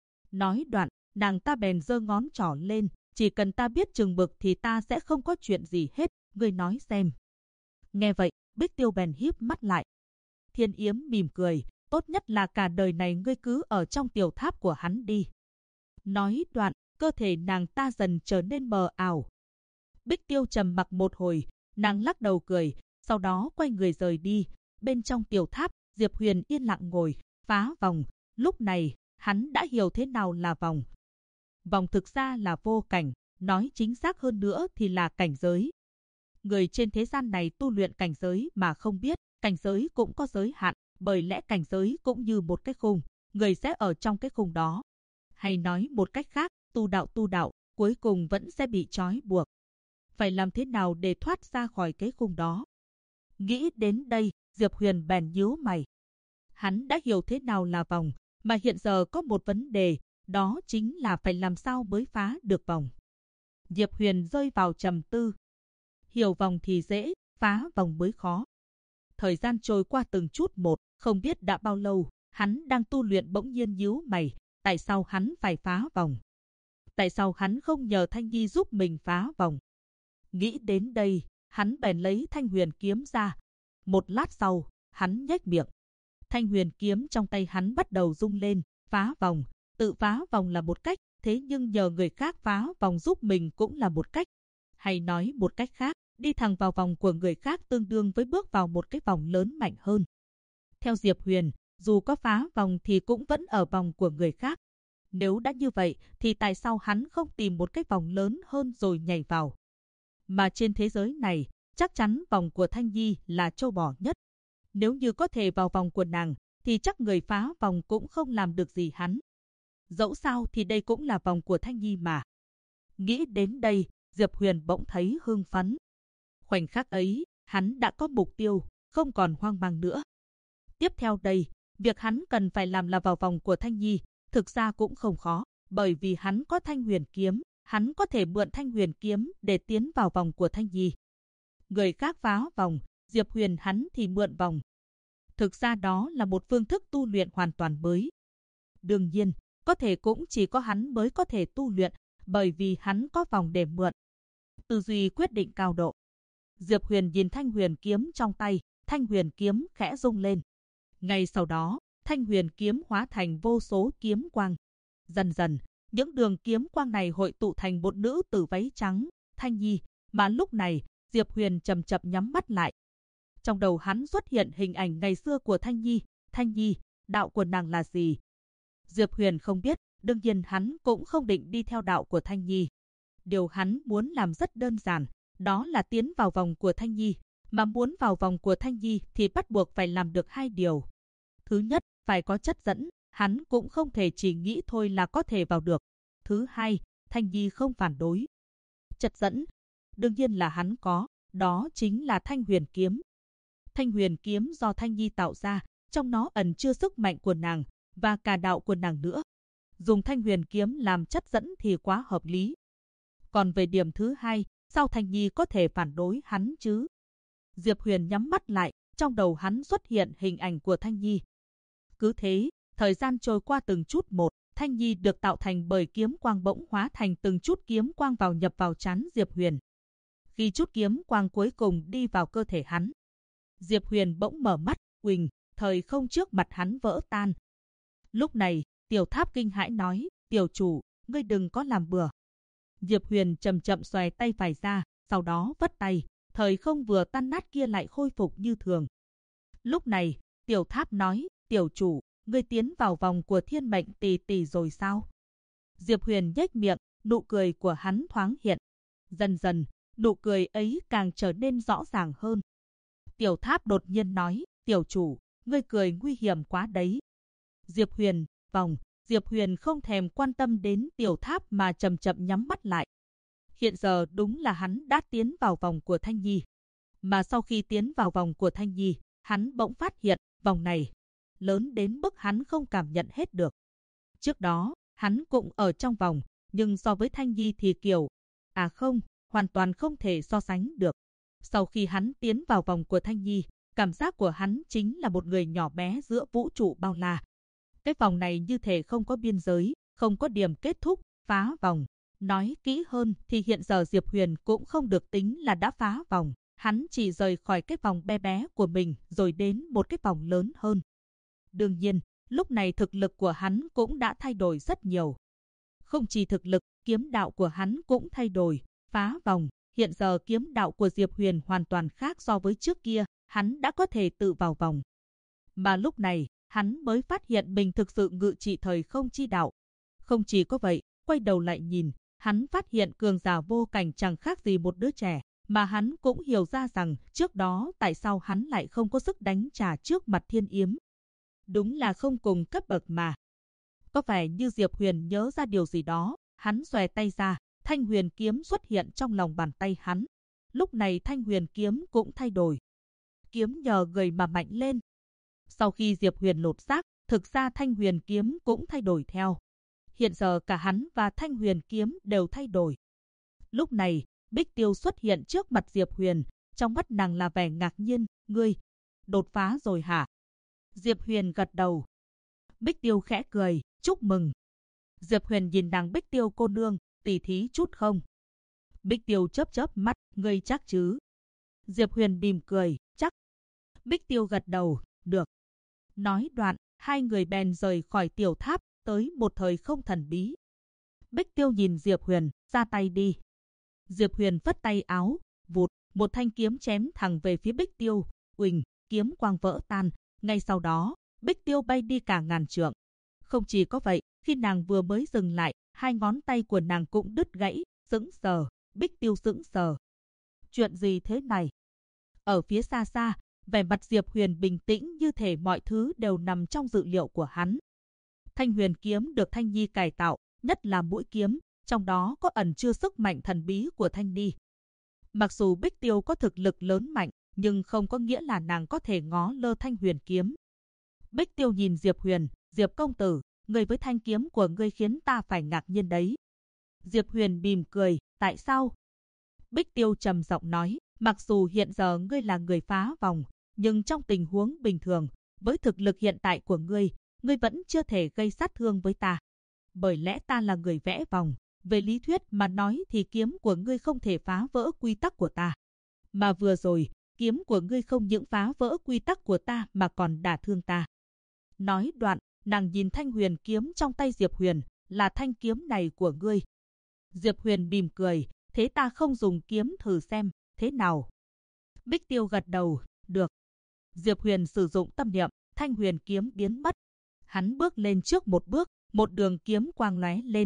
Nói đoạn, nàng ta bèn giơ ngón trỏ lên, chỉ cần ta biết chừng mực thì ta sẽ không có chuyện gì hết, ngươi nói xem. Nghe vậy, Bích Tiêu bèn híp mắt lại. Thiên Yếm mỉm cười, tốt nhất là cả đời này ngươi cứ ở trong tiểu tháp của hắn đi. Nói đoạn, cơ thể nàng ta dần trở nên mờ ảo. Bích Tiêu trầm mặc một hồi, nàng lắc đầu cười, sau đó quay người rời đi. Bên trong tiểu tháp, Diệp Huyền yên lặng ngồi, phá vòng. Lúc này, hắn đã hiểu thế nào là vòng. Vòng thực ra là vô cảnh, nói chính xác hơn nữa thì là cảnh giới. Người trên thế gian này tu luyện cảnh giới mà không biết, cảnh giới cũng có giới hạn, bởi lẽ cảnh giới cũng như một cái khung, người sẽ ở trong cái khung đó. Hay nói một cách khác, tu đạo, cuối cùng vẫn sẽ bị trói buộc. Phải làm thế nào để thoát ra khỏi cái khung đó? Nghĩ đến đây, Diệp Huyền bèn nhíu mày. Hắn đã hiểu thế nào là vòng, mà hiện giờ có một vấn đề, đó chính là phải làm sao mới phá được vòng. Diệp Huyền rơi vào trầm tư. Hiểu vòng thì dễ, phá vòng mới khó. Thời gian trôi qua từng chút một, không biết đã bao lâu, hắn đang tu luyện bỗng nhiên nhíu mày, tại sao hắn phải phá vòng? Tại sao hắn không nhờ Thanh Nhi giúp mình phá vòng? Nghĩ đến đây, hắn bèn lấy Thanh Huyền kiếm ra. Một lát sau, hắn nhếch miệng. Thanh Huyền kiếm trong tay hắn bắt đầu rung lên, phá vòng. Tự phá vòng là một cách, thế nhưng nhờ người khác phá vòng giúp mình cũng là một cách. Hay nói một cách khác, đi thẳng vào vòng của người khác tương đương với bước vào một cái vòng lớn mạnh hơn. Theo Diệp Huyền, dù có phá vòng thì cũng vẫn ở vòng của người khác. Nếu đã như vậy, thì tại sao hắn không tìm một cái vòng lớn hơn rồi nhảy vào? Mà trên thế giới này, chắc chắn vòng của Thanh Nhi là châu bò nhất. Nếu như có thể vào vòng của nàng, thì chắc người phá vòng cũng không làm được gì hắn. Dẫu sao thì đây cũng là vòng của Thanh Nhi mà. Nghĩ đến đây, Diệp Huyền bỗng thấy hưng phấn. Khoảnh khắc ấy, hắn đã có mục tiêu, không còn hoang mang nữa. Tiếp theo đây, việc hắn cần phải làm là vào vòng của Thanh Nhi, thực ra cũng không khó, bởi vì hắn có Thanh Huyền kiếm, hắn có thể mượn Thanh Huyền kiếm để tiến vào vòng của Thanh Nhi. Người khác phá vòng, Diệp Huyền hắn thì mượn vòng. Thực ra đó là một phương thức tu luyện hoàn toàn mới. Đương nhiên, có thể cũng chỉ có hắn mới có thể tu luyện, bởi vì hắn có vòng để mượn. Tư duy quyết định cao độ. Diệp Huyền nhìn Thanh Huyền kiếm trong tay, Thanh Huyền kiếm khẽ rung lên. Ngay sau đó, Thanh Huyền kiếm hóa thành vô số kiếm quang. Dần dần, những đường kiếm quang này hội tụ thành một nữ tử váy trắng, Thanh Nhi, mà lúc này, Diệp Huyền chậm chậm nhắm mắt lại. Trong đầu hắn xuất hiện hình ảnh ngày xưa của Thanh Nhi. Thanh Nhi, đạo của nàng là gì? Diệp Huyền không biết, đương nhiên hắn cũng không định đi theo đạo của Thanh Nhi. Điều hắn muốn làm rất đơn giản, đó là tiến vào vòng của Thanh Nhi. Mà muốn vào vòng của Thanh Nhi thì bắt buộc phải làm được hai điều. Thứ nhất, phải có chất dẫn, hắn cũng không thể chỉ nghĩ thôi là có thể vào được. Thứ hai, Thanh Nhi không phản đối. Chất dẫn, đương nhiên là hắn có, đó chính là Thanh Huyền kiếm. Thanh Huyền kiếm do Thanh Nhi tạo ra, trong nó ẩn chứa sức mạnh của nàng và cả đạo của nàng nữa. Dùng Thanh Huyền kiếm làm chất dẫn thì quá hợp lý. Còn về điểm thứ hai, sao Thanh Nhi có thể phản đối hắn chứ? Diệp Huyền nhắm mắt lại, trong đầu hắn xuất hiện hình ảnh của Thanh Nhi. Cứ thế, thời gian trôi qua từng chút một, Thanh Nhi được tạo thành bởi kiếm quang bỗng hóa thành từng chút kiếm quang vào nhập vào trán Diệp Huyền. Khi chút kiếm quang cuối cùng đi vào cơ thể hắn, Diệp Huyền bỗng mở mắt, uỳnh, thời không trước mặt hắn vỡ tan. Lúc này, Tiểu Tháp kinh hãi nói, tiểu chủ, ngươi đừng có làm bừa. Diệp Huyền chậm chậm xòe tay phải ra, sau đó vất tay, thời không vừa tan nát kia lại khôi phục như thường. Lúc này, Tiểu Tháp nói, tiểu chủ, ngươi tiến vào vòng của thiên mệnh tỷ tỷ rồi sao? Diệp Huyền nhếch miệng, nụ cười của hắn thoáng hiện. Dần dần, nụ cười ấy càng trở nên rõ ràng hơn. Tiểu Tháp đột nhiên nói, tiểu chủ, ngươi cười nguy hiểm quá đấy. Diệp Huyền, vòng, Diệp Huyền không thèm quan tâm đến Tiểu Tháp mà chậm chậm nhắm mắt lại. Hiện giờ đúng là hắn đã tiến vào vòng của Thanh Nhi. Mà sau khi tiến vào vòng của Thanh Nhi, hắn bỗng phát hiện vòng này lớn đến mức hắn không cảm nhận hết được. Trước đó, hắn cũng ở trong vòng, nhưng so với Thanh Nhi thì kiểu, không, hoàn toàn không thể so sánh được. Sau khi hắn tiến vào vòng của Thanh Nhi, cảm giác của hắn chính là một người nhỏ bé giữa vũ trụ bao la. Cái vòng này như thể không có biên giới, không có điểm kết thúc, phá vòng. Nói kỹ hơn thì hiện giờ Diệp Huyền cũng không được tính là đã phá vòng. Hắn chỉ rời khỏi cái vòng bé bé của mình rồi đến một cái vòng lớn hơn. Đương nhiên, lúc này thực lực của hắn cũng đã thay đổi rất nhiều. Không chỉ thực lực, kiếm đạo của hắn cũng thay đổi, phá vòng. Hiện giờ kiếm đạo của Diệp Huyền hoàn toàn khác so với trước kia, hắn đã có thể tự vào vòng. Mà lúc này, hắn mới phát hiện mình thực sự ngự trị thời không chi đạo. Không chỉ có vậy, quay đầu lại nhìn, hắn phát hiện cường giả vô cảnh chẳng khác gì một đứa trẻ, mà hắn cũng hiểu ra rằng trước đó tại sao hắn lại không có sức đánh trả trước mặt Thiên Yếm. Đúng là không cùng cấp bậc mà. Có vẻ như Diệp Huyền nhớ ra điều gì đó, hắn xòe tay ra, Thanh Huyền kiếm xuất hiện trong lòng bàn tay hắn. Lúc này Thanh Huyền kiếm cũng thay đổi. Kiếm nhờ người mà mạnh lên. Sau khi Diệp Huyền lột xác, thực ra Thanh Huyền kiếm cũng thay đổi theo. Hiện giờ cả hắn và Thanh Huyền kiếm đều thay đổi. Lúc này, Bích Tiêu xuất hiện trước mặt Diệp Huyền, trong mắt nàng là vẻ ngạc nhiên, ngươi đột phá rồi hả? Diệp Huyền gật đầu. Bích Tiêu khẽ cười, chúc mừng. Diệp Huyền nhìn nàng Bích Tiêu cô nương, tỉ thí chút không? Bích Tiêu chớp chớp mắt, ngươi chắc chứ? Diệp Huyền mỉm cười, chắc. Bích Tiêu gật đầu, được. Nói đoạn, hai người bèn rời khỏi tiểu tháp, tới một thời không thần bí. Bích Tiêu nhìn Diệp Huyền, ra tay đi. Diệp Huyền phất tay áo, vụt, một thanh kiếm chém thẳng về phía Bích Tiêu, uỳnh, kiếm quang vỡ tan. Ngay sau đó, Bích Tiêu bay đi cả ngàn trượng. Không chỉ có vậy, khi nàng vừa mới dừng lại, hai ngón tay của nàng cũng đứt gãy, sững sờ. Bích Tiêu sững sờ. Chuyện gì thế này? Ở phía xa xa, vẻ mặt Diệp Huyền bình tĩnh như thể mọi thứ đều nằm trong dự liệu của hắn. Thanh Huyền kiếm được Thanh Nhi cải tạo, nhất là mũi kiếm, trong đó có ẩn chứa sức mạnh thần bí của Thanh Nhi. Mặc dù Bích Tiêu có thực lực lớn mạnh, nhưng không có nghĩa là nàng có thể ngó lơ Thanh Huyền kiếm. Bích Tiêu nhìn Diệp Huyền, Diệp công tử, người với thanh kiếm của ngươi khiến ta phải ngạc nhiên đấy. Diệp Huyền mỉm cười, tại sao? Bích Tiêu trầm giọng nói, mặc dù hiện giờ ngươi là người phá vòng, nhưng trong tình huống bình thường, với thực lực hiện tại của ngươi vẫn chưa thể gây sát thương với ta. Bởi lẽ ta là người vẽ vòng, về lý thuyết mà nói thì kiếm của ngươi không thể phá vỡ quy tắc của ta. Mà vừa rồi, kiếm của ngươi không những phá vỡ quy tắc của ta mà còn đả thương ta. Nói đoạn, nàng nhìn Thanh Huyền kiếm trong tay Diệp Huyền, là thanh kiếm này của ngươi. Diệp Huyền mỉm cười, thế ta không dùng kiếm thử xem, thế nào? Bích Tiêu gật đầu, được. Diệp Huyền sử dụng tâm niệm, Thanh Huyền kiếm biến mất. Hắn bước lên trước một bước, một đường kiếm quang lóe lên.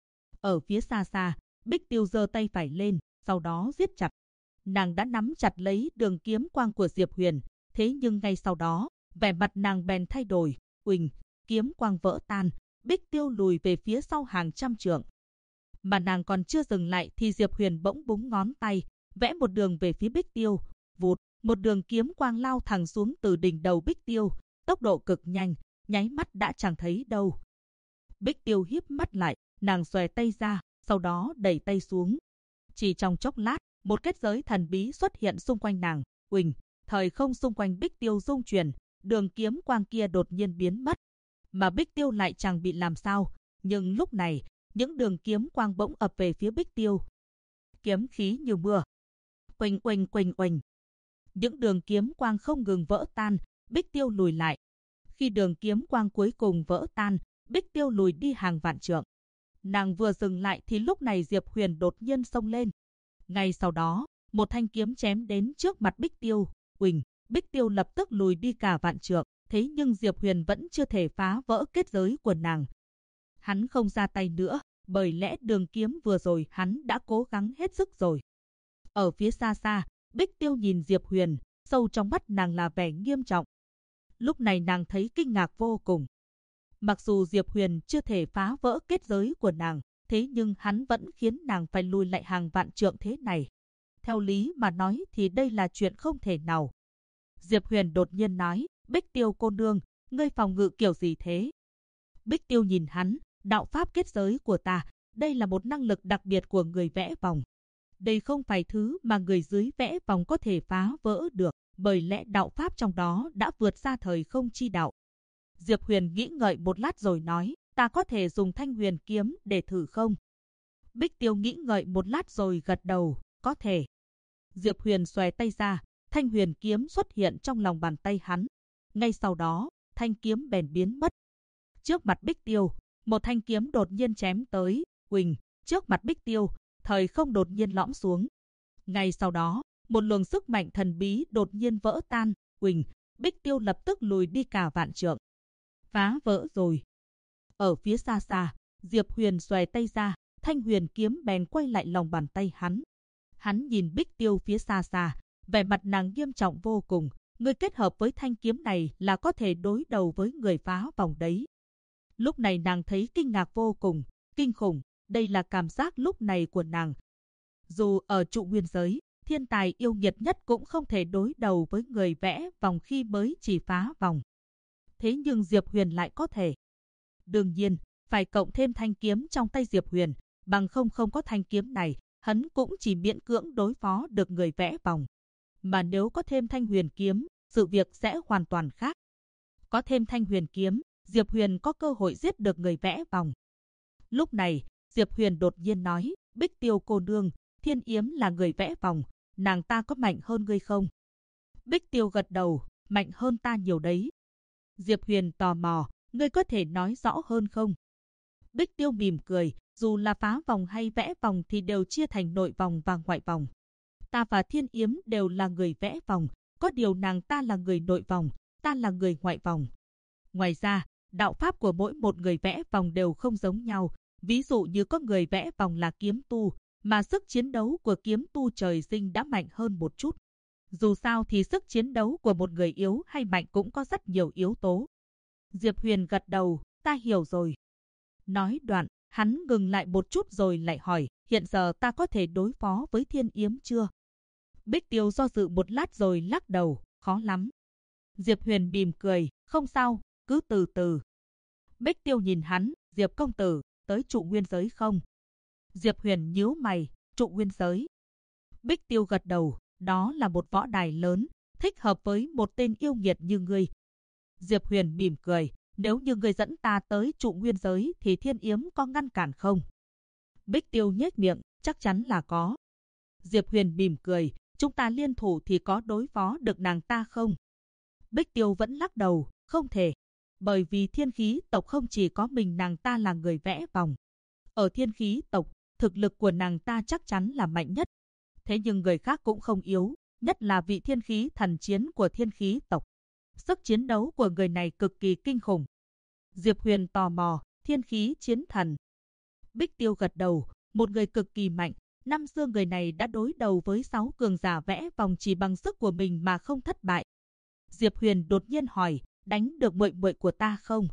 Ở phía xa xa, Bích Tiêu giơ tay phải lên, sau đó giết chặt. Nàng đã nắm chặt lấy đường kiếm quang của Diệp Huyền, thế nhưng ngay sau đó, vẻ mặt nàng bèn thay đổi, uỳnh, kiếm quang vỡ tan, Bích Tiêu lùi về phía sau hàng trăm trượng. Mà nàng còn chưa dừng lại thì Diệp Huyền bỗng búng ngón tay, vẽ một đường về phía Bích Tiêu, vụt, một đường kiếm quang lao thẳng xuống từ đỉnh đầu Bích Tiêu, tốc độ cực nhanh, nháy mắt đã chẳng thấy đâu. Bích Tiêu híp mắt lại, nàng xòe tay ra, sau đó đẩy tay xuống. Chỉ trong chốc lát, một kết giới thần bí xuất hiện xung quanh nàng, uỳnh, thời không xung quanh Bích Tiêu rung chuyển, đường kiếm quang kia đột nhiên biến mất. Mà Bích Tiêu lại chẳng bị làm sao, nhưng lúc này, những đường kiếm quang bỗng ập về phía Bích Tiêu. Kiếm khí như mưa. Oanh oanh oanh oanh. Những đường kiếm quang không ngừng vỡ tan, Bích Tiêu lùi lại. Khi đường kiếm quang cuối cùng vỡ tan, Bích Tiêu lùi đi hàng vạn trượng. Nàng vừa dừng lại thì lúc này Diệp Huyền đột nhiên xông lên. Ngay sau đó, một thanh kiếm chém đến trước mặt Bích Tiêu. Uỳnh, Bích Tiêu lập tức lùi đi cả vạn trượng, thế nhưng Diệp Huyền vẫn chưa thể phá vỡ kết giới của nàng. Hắn không ra tay nữa, bởi lẽ đường kiếm vừa rồi hắn đã cố gắng hết sức rồi. Ở phía xa xa, Bích Tiêu nhìn Diệp Huyền, sâu trong mắt nàng là vẻ nghiêm trọng. Lúc này nàng thấy kinh ngạc vô cùng. Mặc dù Diệp Huyền chưa thể phá vỡ kết giới của nàng, thế nhưng hắn vẫn khiến nàng phải lùi lại hàng vạn trượng thế này. Theo lý mà nói thì đây là chuyện không thể nào. Diệp Huyền đột nhiên nói, Bích Tiêu cô nương, ngươi phòng ngự kiểu gì thế? Bích Tiêu nhìn hắn, đạo pháp kết giới của ta, đây là một năng lực đặc biệt của người vẽ vòng. Đây không phải thứ mà người dưới vẽ vòng có thể phá vỡ được, bởi lẽ đạo pháp trong đó đã vượt xa thời không chi đạo. Diệp Huyền nghĩ ngợi một lát rồi nói, ta có thể dùng Thanh Huyền kiếm để thử không? Bích Tiêu nghĩ ngợi một lát rồi gật đầu, có thể. Diệp Huyền xòe tay ra, Thanh Huyền kiếm xuất hiện trong lòng bàn tay hắn. Ngay sau đó, thanh kiếm bèn biến mất. Trước mặt Bích Tiêu, một thanh kiếm đột nhiên chém tới, uỳnh, trước mặt Bích Tiêu, thời không đột nhiên lõm xuống. Ngay sau đó, một luồng sức mạnh thần bí đột nhiên vỡ tan, uỳnh, Bích Tiêu lập tức lùi đi cả vạn trượng. Phá vỡ rồi. Ở phía xa xa, Diệp Huyền xòe tay ra, Thanh Huyền kiếm bèn quay lại lòng bàn tay hắn. Hắn nhìn Bích Tiêu phía xa xa, vẻ mặt nàng nghiêm trọng vô cùng. Người kết hợp với thanh kiếm này là có thể đối đầu với người phá vòng đấy. Lúc này nàng thấy kinh ngạc vô cùng, kinh khủng, đây là cảm giác lúc này của nàng. Dù ở trụ nguyên giới, thiên tài yêu nghiệt nhất cũng không thể đối đầu với người vẽ vòng khi mới chỉ phá vòng. Thế nhưng Diệp Huyền lại có thể. Đương nhiên, phải cộng thêm thanh kiếm trong tay Diệp Huyền, bằng không có thanh kiếm này, hắn cũng chỉ miễn cưỡng đối phó được người vẽ vòng. Mà nếu có thêm Thanh Huyền kiếm, sự việc sẽ hoàn toàn khác. Có thêm Thanh Huyền kiếm, Diệp Huyền có cơ hội giết được người vẽ vòng. Lúc này, Diệp Huyền đột nhiên nói, Bích Tiêu cô nương, Thiên Yếm là người vẽ vòng, nàng ta có mạnh hơn ngươi không? Bích Tiêu gật đầu, mạnh hơn ta nhiều đấy. Diệp Huyền tò mò, ngươi có thể nói rõ hơn không? Bích Tiêu mỉm cười, dù là phá vòng hay vẽ vòng thì đều chia thành nội vòng và ngoại vòng. Ta và Thiên Yếm đều là người vẽ vòng, có điều nàng ta là người nội vòng, ta là người ngoại vòng. Ngoài ra, đạo pháp của mỗi một người vẽ vòng đều không giống nhau. Ví dụ như có người vẽ vòng là kiếm tu, mà sức chiến đấu của kiếm tu trời sinh đã mạnh hơn một chút. Dù sao thì sức chiến đấu của một người yếu hay mạnh cũng có rất nhiều yếu tố. Diệp Huyền gật đầu, ta hiểu rồi. Nói đoạn, hắn ngừng lại một chút rồi lại hỏi, hiện giờ ta có thể đối phó với Thiên Yếm chưa? Bích Tiêu do dự một lát rồi lắc đầu, khó lắm. Diệp Huyền mỉm cười, không sao, cứ từ từ. Bích Tiêu nhìn hắn, Diệp công tử, tới trụ nguyên giới không? Diệp Huyền nhíu mày, trụ nguyên giới. Bích Tiêu gật đầu, đó là một võ đài lớn, thích hợp với một tên yêu nghiệt như ngươi. Diệp Huyền mỉm cười, nếu như ngươi dẫn ta tới trụ nguyên giới thì Thiên Yếm có ngăn cản không? Bích Tiêu nhếch miệng, chắc chắn là có. Diệp Huyền mỉm cười, chúng ta liên thủ thì có đối phó được nàng ta không? Bích Tiêu vẫn lắc đầu, không thể. Bởi vì Thiên Khí tộc không chỉ có mình nàng ta là người vẽ vòng. Ở Thiên Khí tộc, thực lực của nàng ta chắc chắn là mạnh nhất. Thế nhưng người khác cũng không yếu, nhất là vị Thiên Khí thần chiến của Thiên Khí tộc. Sức chiến đấu của người này cực kỳ kinh khủng. Diệp Huyền tò mò, Thiên Khí chiến thần. Bích Tiêu gật đầu, một người cực kỳ mạnh. Năm xưa người này đã đối đầu với 6 cường giả vẽ vòng chỉ bằng sức của mình mà không thất bại. Diệp Huyền đột nhiên hỏi, đánh được muội muội của ta không?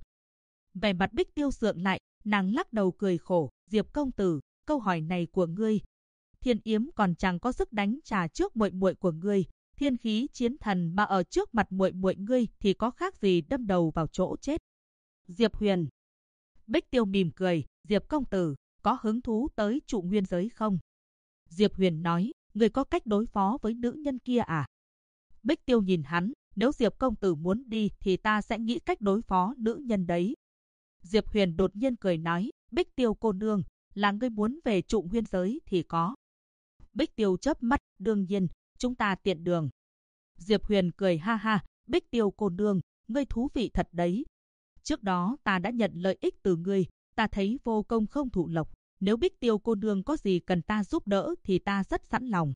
Vẻ mặt Bích Tiêu sượng lại, nàng lắc đầu cười khổ, Diệp công tử, câu hỏi này của ngươi. Thiên Yếm còn chẳng có sức đánh trả trước muội muội của ngươi, Thiên Khí chiến thần mà ở trước mặt muội muội ngươi thì có khác gì đâm đầu vào chỗ chết. Diệp Huyền. Bích Tiêu mỉm cười, Diệp công tử, có hứng thú tới trụ nguyên giới không? Diệp Huyền nói, người có cách đối phó với nữ nhân kia à? Bích Tiêu nhìn hắn, nếu Diệp công tử muốn đi thì ta sẽ nghĩ cách đối phó nữ nhân đấy. Diệp Huyền đột nhiên cười nói, Bích Tiêu cô nương, là ngươi muốn về trụ nguyên giới thì có. Bích Tiêu chớp mắt, đương nhiên, chúng ta tiện đường. Diệp Huyền cười ha ha, Bích Tiêu cô nương, ngươi thú vị thật đấy. Trước đó ta đã nhận lợi ích từ ngươi, ta thấy vô công không thụ lộc. Nếu Bích Tiêu cô nương có gì cần ta giúp đỡ thì ta rất sẵn lòng.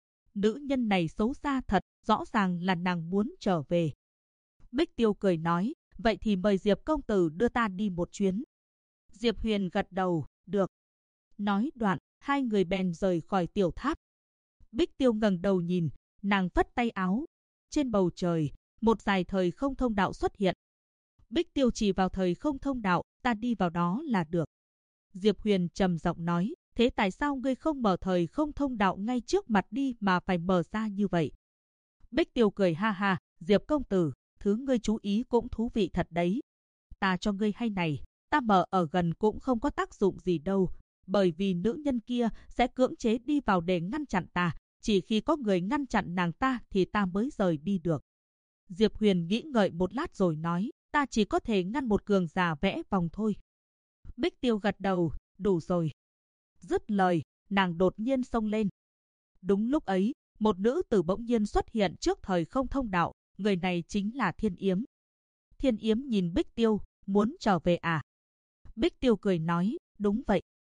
Nữ nhân này xấu xa thật, rõ ràng là nàng muốn trở về. Bích Tiêu cười nói, vậy thì mời Diệp công tử đưa ta đi một chuyến. Diệp Huyền gật đầu, được. Nói đoạn, hai người bèn rời khỏi tiểu tháp. Bích Tiêu ngẩng đầu nhìn, nàng phất tay áo. Trên bầu trời, một dải thời không thông đạo xuất hiện. Bích Tiêu chỉ vào thời không thông đạo, ta đi vào đó là được. Diệp Huyền trầm giọng nói, thế tại sao ngươi không mở thời không thông đạo ngay trước mặt đi mà phải mở ra như vậy? Bích Tiêu cười ha ha, Diệp công tử, thứ ngươi chú ý cũng thú vị thật đấy. Ta cho ngươi hay này, ta mở ở gần cũng không có tác dụng gì đâu, bởi vì nữ nhân kia sẽ cưỡng chế đi vào để ngăn chặn ta, chỉ khi có người ngăn chặn nàng ta thì ta mới rời đi được. Diệp Huyền nghĩ ngợi một lát rồi nói, ta chỉ có thể ngăn một cường giả vẽ vòng thôi. Bích Tiêu gật đầu, đủ rồi. Dứt lời, nàng đột nhiên xông lên. Đúng lúc ấy, một nữ tử bỗng nhiên xuất hiện trước thời không thông đạo, người này chính là Thiên Yếm. Thiên Yếm nhìn Bích Tiêu, muốn trở về à? Bích Tiêu cười nói, đúng vậy.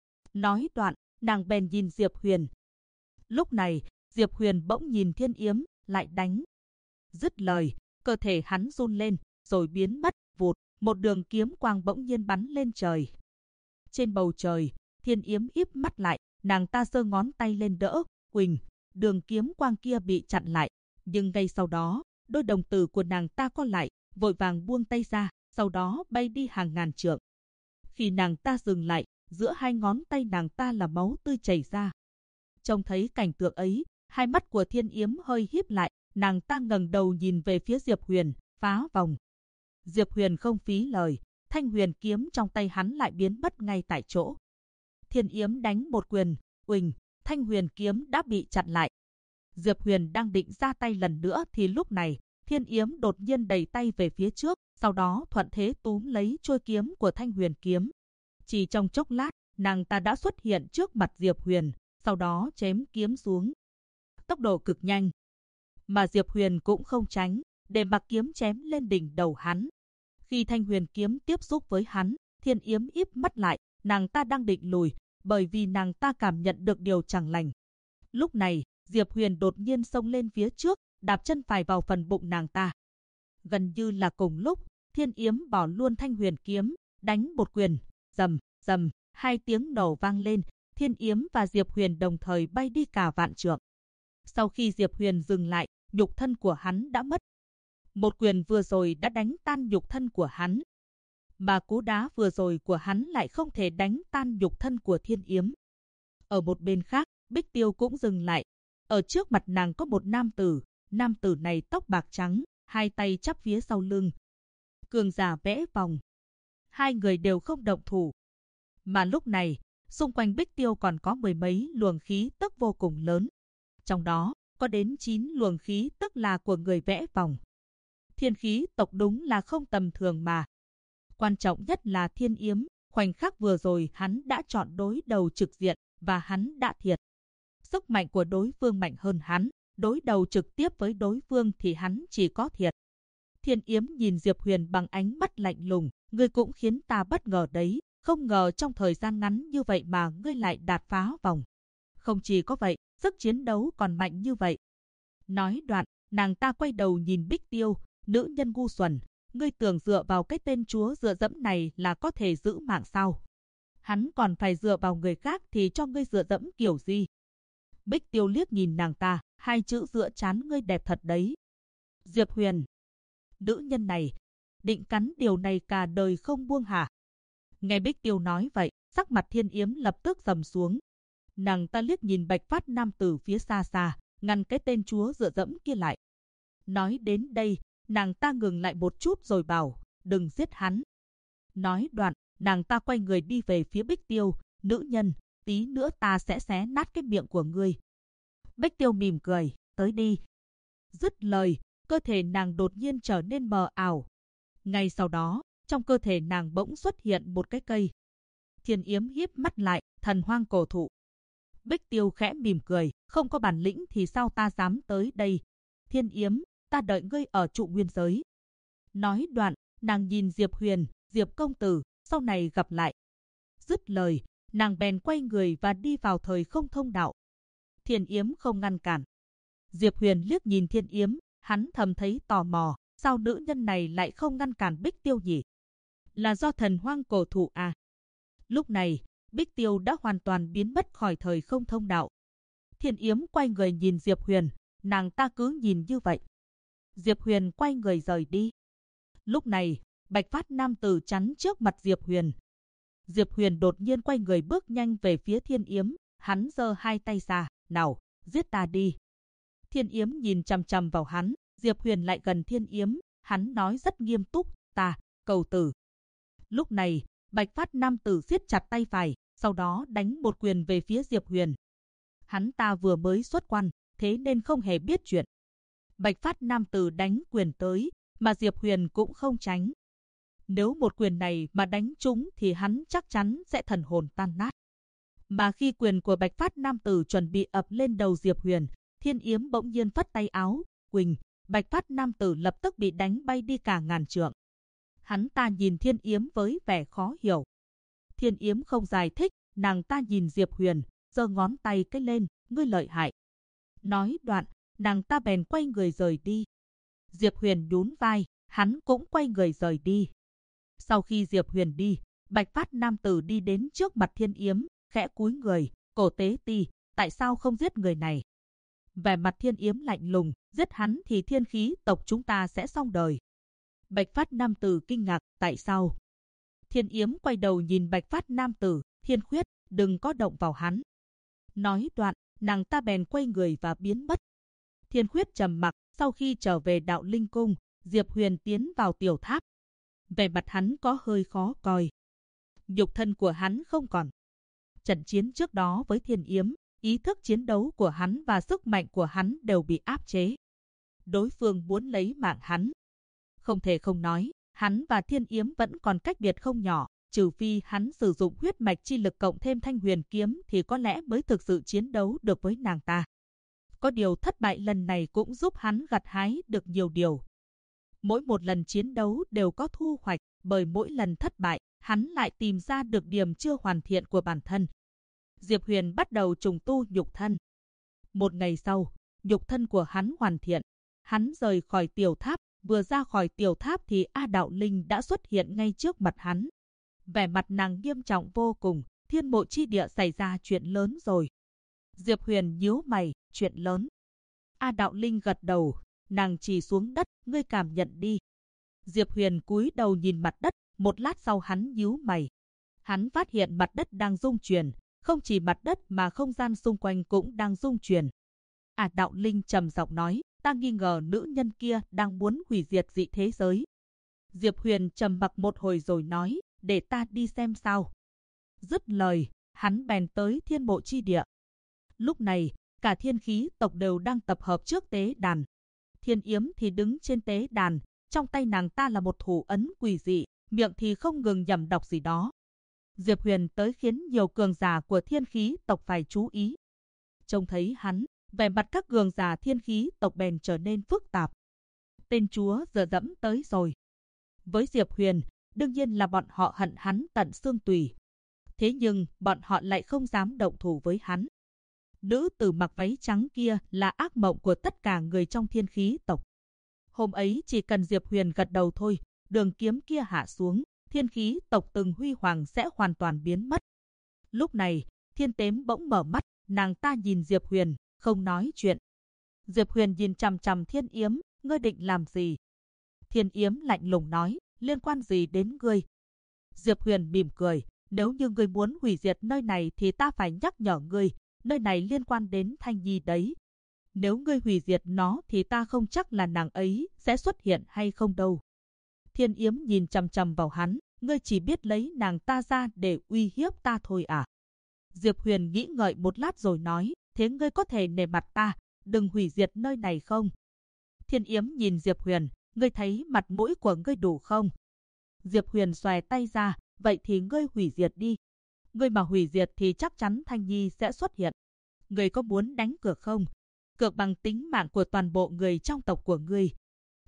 Nói đoạn, nàng bèn nhìn Diệp Huyền. Lúc này, Diệp Huyền bỗng nhìn Thiên Yếm, lại đánh. Dứt lời, cơ thể hắn run lên, rồi biến mất, vụt, một đường kiếm quang bỗng nhiên bắn lên trời. Trên bầu trời, Thiên Yếm híp mắt lại, nàng ta giơ ngón tay lên đỡ, huỳnh, đường kiếm quang kia bị chặn lại, nhưng ngay sau đó, đôi đồng tử của nàng ta co lại, vội vàng buông tay ra, sau đó bay đi hàng ngàn trượng. Khi nàng ta dừng lại, giữa hai ngón tay nàng ta là máu tươi chảy ra. Trông thấy cảnh tượng ấy, hai mắt của Thiên Yếm hơi híp lại, nàng ta ngẩng đầu nhìn về phía Diệp Huyền, phá vòng. Diệp Huyền không phí lời, thanh huyền kiếm trong tay hắn lại biến mất ngay tại chỗ. Thiên Yếm đánh một quyền, uỳnh, thanh huyền kiếm đã bị chặn lại. Diệp Huyền đang định ra tay lần nữa thì lúc này, Thiên Yếm đột nhiên đẩy tay về phía trước, sau đó thuận thế túm lấy chuôi kiếm của thanh huyền kiếm. Chỉ trong chốc lát, nàng ta đã xuất hiện trước mặt Diệp Huyền, sau đó chém kiếm xuống. Tốc độ cực nhanh, mà Diệp Huyền cũng không tránh, để mặc kiếm chém lên đỉnh đầu hắn. Khi thanh huyền kiếm tiếp xúc với hắn, Thiên Yếm híp mắt lại, nàng ta đang định lùi, bởi vì nàng ta cảm nhận được điều chẳng lành. Lúc này, Diệp Huyền đột nhiên xông lên phía trước, đạp chân phải vào phần bụng nàng ta. Gần như là cùng lúc, Thiên Yếm bỏ luôn thanh huyền kiếm, đánh một quyền, rầm, rầm, hai tiếng nổ vang lên, Thiên Yếm và Diệp Huyền đồng thời bay đi cả vạn trượng. Sau khi Diệp Huyền dừng lại, nhục thân của hắn đã mất. Một quyền vừa rồi đã đánh tan nhục thân của hắn, mà cú đá vừa rồi của hắn lại không thể đánh tan nhục thân của Thiên Yếm. Ở một bên khác, Bích Tiêu cũng dừng lại. Ở trước mặt nàng có một nam tử này tóc bạc trắng, hai tay chắp phía sau lưng. Cường giả vẽ vòng. Hai người đều không động thủ. Mà lúc này, xung quanh Bích Tiêu còn có mười mấy luồng khí tức vô cùng lớn. Trong đó, có đến 9 luồng khí tức là của người vẽ vòng. Thiên khí tộc đúng là không tầm thường mà. Quan trọng nhất là Thiên Yếm, khoảnh khắc vừa rồi hắn đã chọn đối đầu trực diện và hắn đã thiệt. Sức mạnh của đối phương mạnh hơn hắn, đối đầu trực tiếp với đối phương thì hắn chỉ có thiệt. Thiên Yếm nhìn Diệp Huyền bằng ánh mắt lạnh lùng, ngươi cũng khiến ta bất ngờ đấy, không ngờ trong thời gian ngắn như vậy mà ngươi lại đạp phá vòng. Không chỉ có vậy, sức chiến đấu còn mạnh như vậy. Nói đoạn, nàng ta quay đầu nhìn Bích Tiêu, nữ nhân ngu xuẩn, ngươi tưởng dựa vào cái tên chúa dựa dẫm này là có thể giữ mạng sao? Hắn còn phải dựa vào người khác thì cho ngươi dựa dẫm kiểu gì? Bích Tiêu liếc nhìn nàng ta, hai chữ giữa trán ngươi đẹp thật đấy. Diệp Huyền, nữ nhân này, định cắn điều này cả đời không buông hả? Nghe Bích Tiêu nói vậy, sắc mặt Thiên Yếm lập tức trầm xuống. Nàng ta liếc nhìn Bạch Phát nam tử phía xa xa, ngăn cái tên chúa dựa dẫm kia lại. Nói đến đây, nàng ta ngừng lại một chút rồi bảo, đừng giết hắn. Nói đoạn, nàng ta quay người đi về phía Bích Tiêu, nữ nhân, tí nữa ta sẽ xé nát cái miệng của ngươi. Bích Tiêu mỉm cười, tới đi. Dứt lời, cơ thể nàng đột nhiên trở nên mờ ảo. Ngay sau đó, trong cơ thể nàng bỗng xuất hiện một cái cây. Thiên Yếm híp mắt lại, thần hoang cổ thụ. Bích Tiêu khẽ mỉm cười, không có bản lĩnh thì sao ta dám tới đây. Thiên Yếm, ta đợi ngươi ở trụ nguyên giới. Nói đoạn, nàng nhìn Diệp Huyền, Diệp công tử, sau này gặp lại. Dứt lời, nàng bèn quay người và đi vào thời không thông đạo. Thiên Yếm không ngăn cản. Diệp Huyền liếc nhìn Thiên Yếm, hắn thầm thấy tò mò, sao nữ nhân này lại không ngăn cản Bích Tiêu nhỉ? Là do thần hoang cổ thụ à? Lúc này, Bích Tiêu đã hoàn toàn biến mất khỏi thời không thông đạo. Thiên Yếm quay người nhìn Diệp Huyền, nàng ta cứ nhìn như vậy. Diệp Huyền quay người rời đi. Lúc này, Bạch Phát nam tử chắn trước mặt Diệp Huyền. Diệp Huyền đột nhiên quay người bước nhanh về phía Thiên Yếm, hắn giơ hai tay ra, nào, giết ta đi. Thiên Yếm nhìn chằm chằm vào hắn, Diệp Huyền lại gần Thiên Yếm, hắn nói rất nghiêm túc, ta, cầu tử. Lúc này, Bạch Phát nam tử siết chặt tay phải, sau đó đánh một quyền về phía Diệp Huyền. Hắn ta vừa mới xuất quan, thế nên không hề biết chuyện. Bạch Phát nam tử đánh quyền tới, mà Diệp Huyền cũng không tránh. Nếu một quyền này mà đánh trúng thì hắn chắc chắn sẽ thần hồn tan nát. Mà khi quyền của Bạch Phát nam tử chuẩn bị ập lên đầu Diệp Huyền, Thiên Yếm bỗng nhiên phất tay áo, quỳnh, Bạch Phát nam tử lập tức bị đánh bay đi cả ngàn trượng. Hắn ta nhìn Thiên Yếm với vẻ khó hiểu. Thiên Yếm không giải thích, nàng ta nhìn Diệp Huyền, giơ ngón tay cái lên, ngươi lợi hại. Nói đoạn, nàng ta bèn quay người rời đi. Diệp Huyền nhún vai, hắn cũng quay người rời đi. Sau khi Diệp Huyền đi, Bạch Phát nam tử đi đến trước mặt Thiên Yếm, khẽ cúi người, cổ tế ti, tại sao không giết người này? Vẻ mặt Thiên Yếm lạnh lùng, giết hắn thì thiên khí tộc chúng ta sẽ xong đời. Bạch Phát nam tử kinh ngạc, tại sao? Thiên Yếm quay đầu nhìn Bạch Phát nam tử, Thiên Khuyết, đừng có động vào hắn. Nói đoạn, nàng ta bèn quay người và biến mất. Thiên Khuyết trầm mặc, sau khi trở về đạo linh cung, Diệp Huyền tiến vào tiểu tháp. Vẻ mặt hắn có hơi khó coi. Nhục thân của hắn không còn. Trận chiến trước đó với Thiên Yếm, ý thức chiến đấu của hắn và sức mạnh của hắn đều bị áp chế. Đối phương muốn lấy mạng hắn. Không thể không nói, hắn và Thiên Yếm vẫn còn cách biệt không nhỏ, trừ phi hắn sử dụng huyết mạch chi lực cộng thêm Thanh Huyền kiếm thì có lẽ mới thực sự chiến đấu được với nàng ta. Có điều thất bại lần này cũng giúp hắn gặt hái được nhiều điều. Mỗi một lần chiến đấu đều có thu hoạch, bởi mỗi lần thất bại, hắn lại tìm ra được điểm chưa hoàn thiện của bản thân. Diệp Huyền bắt đầu trùng tu nhục thân. Một ngày sau, nhục thân của hắn hoàn thiện. Hắn rời khỏi tiểu tháp, vừa ra khỏi tiểu tháp thì A Đạo Linh đã xuất hiện ngay trước mặt hắn. Vẻ mặt nàng nghiêm trọng vô cùng, Thiên Mộ Chi Địa xảy ra chuyện lớn rồi. Diệp Huyền nhíu mày, chuyện lớn. A Đạo Linh gật đầu, nàng chỉ xuống đất, ngươi cảm nhận đi. Diệp Huyền cúi đầu nhìn mặt đất, một lát sau hắn nhíu mày. Hắn phát hiện mặt đất đang rung chuyển, không chỉ mặt đất mà không gian xung quanh cũng đang rung chuyển. A Đạo Linh trầm giọng nói, ta nghi ngờ nữ nhân kia đang muốn hủy diệt dị thế giới. Diệp Huyền trầm mặc một hồi rồi nói, để ta đi xem sao. Dứt lời, hắn bèn tới Thiên Mộ Chi Địa. Lúc này, cả thiên khí tộc đều đang tập hợp trước tế đàn. Thiên Yếm thì đứng trên tế đàn, trong tay nàng ta là một thủ ấn quỷ dị, miệng thì không ngừng nhẩm đọc gì đó. Diệp Huyền tới khiến nhiều cường giả của thiên khí tộc phải chú ý. Trông thấy hắn, vẻ mặt các cường giả thiên khí tộc bèn trở nên phức tạp. Tên chúa giờ dẫm tới rồi. Với Diệp Huyền, đương nhiên là bọn họ hận hắn tận xương tủy. Thế nhưng, bọn họ lại không dám động thủ với hắn. Nữ tử mặc váy trắng kia là ác mộng của tất cả người trong thiên khí tộc. Hôm ấy chỉ cần Diệp Huyền gật đầu thôi, đường kiếm kia hạ xuống, thiên khí tộc từng huy hoàng sẽ hoàn toàn biến mất. Lúc này, Thiên Tếm bỗng mở mắt, nàng ta nhìn Diệp Huyền, không nói chuyện. Diệp Huyền nhìn chằm chằm Thiên Yếm, ngươi định làm gì? Thiên Yếm lạnh lùng nói, liên quan gì đến ngươi? Diệp Huyền mỉm cười, nếu như ngươi muốn hủy diệt nơi này thì ta phải nhắc nhở ngươi, nơi này liên quan đến Thanh Nhi đấy. Nếu ngươi hủy diệt nó thì ta không chắc là nàng ấy sẽ xuất hiện hay không đâu. Thiên Yếm nhìn chằm chằm vào hắn, ngươi chỉ biết lấy nàng ta ra để uy hiếp ta thôi à? Diệp Huyền nghĩ ngợi một lát rồi nói, thế ngươi có thể nể mặt ta, đừng hủy diệt nơi này không? Thiên Yếm nhìn Diệp Huyền, ngươi thấy mặt mũi của ngươi đủ không? Diệp Huyền xòe tay ra, vậy thì ngươi hủy diệt đi. Ngươi mà hủy diệt thì chắc chắn Thanh Nhi sẽ xuất hiện. Ngươi có muốn đánh cược không? Cược bằng tính mạng của toàn bộ người trong tộc của ngươi.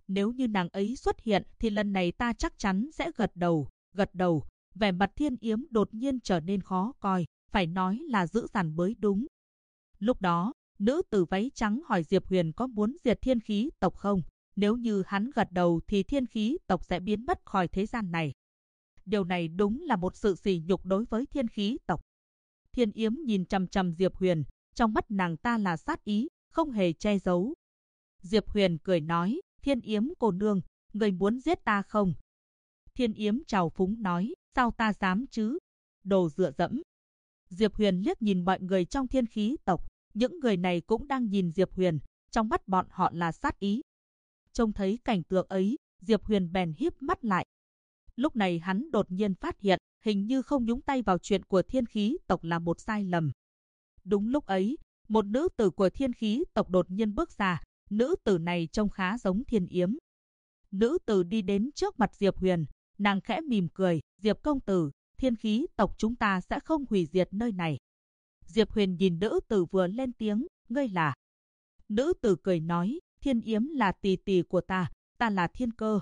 Nếu như nàng ấy xuất hiện thì lần này ta chắc chắn sẽ gật đầu. Vẻ mặt Thiên Yếm đột nhiên trở nên khó coi, phải nói là dữ dằn mới đúng. Lúc đó, nữ tử váy trắng hỏi Diệp Huyền có muốn diệt thiên khí tộc không? Nếu như hắn gật đầu thì thiên khí tộc sẽ biến mất khỏi thế gian này. Điều này đúng là một sự sỉ nhục đối với thiên khí tộc. Thiên Yếm nhìn chằm chằm Diệp Huyền, trong mắt nàng ta là sát ý, không hề che giấu. Diệp Huyền cười nói, Thiên Yếm cô nương, người muốn giết ta không? Thiên Yếm trào phúng nói, sao ta dám chứ? Đồ dựa dẫm. Diệp Huyền liếc nhìn mọi người trong thiên khí tộc, những người này cũng đang nhìn Diệp Huyền, trong mắt bọn họ là sát ý. Trông thấy cảnh tượng ấy, Diệp Huyền bèn híp mắt lại. Lúc này hắn đột nhiên phát hiện, hình như không nhúng tay vào chuyện của thiên khí tộc là một sai lầm. Đúng lúc ấy, một nữ tử của thiên khí tộc đột nhiên bước ra, nữ tử này trông khá giống Thiên Yếm. Nữ tử đi đến trước mặt Diệp Huyền, nàng khẽ mỉm cười, Diệp công tử, thiên khí tộc chúng ta sẽ không hủy diệt nơi này. Diệp Huyền nhìn nữ tử vừa lên tiếng, ngươi là? Nữ tử cười nói, Thiên Yếm là tỷ tỷ của ta là Thiên Cơ.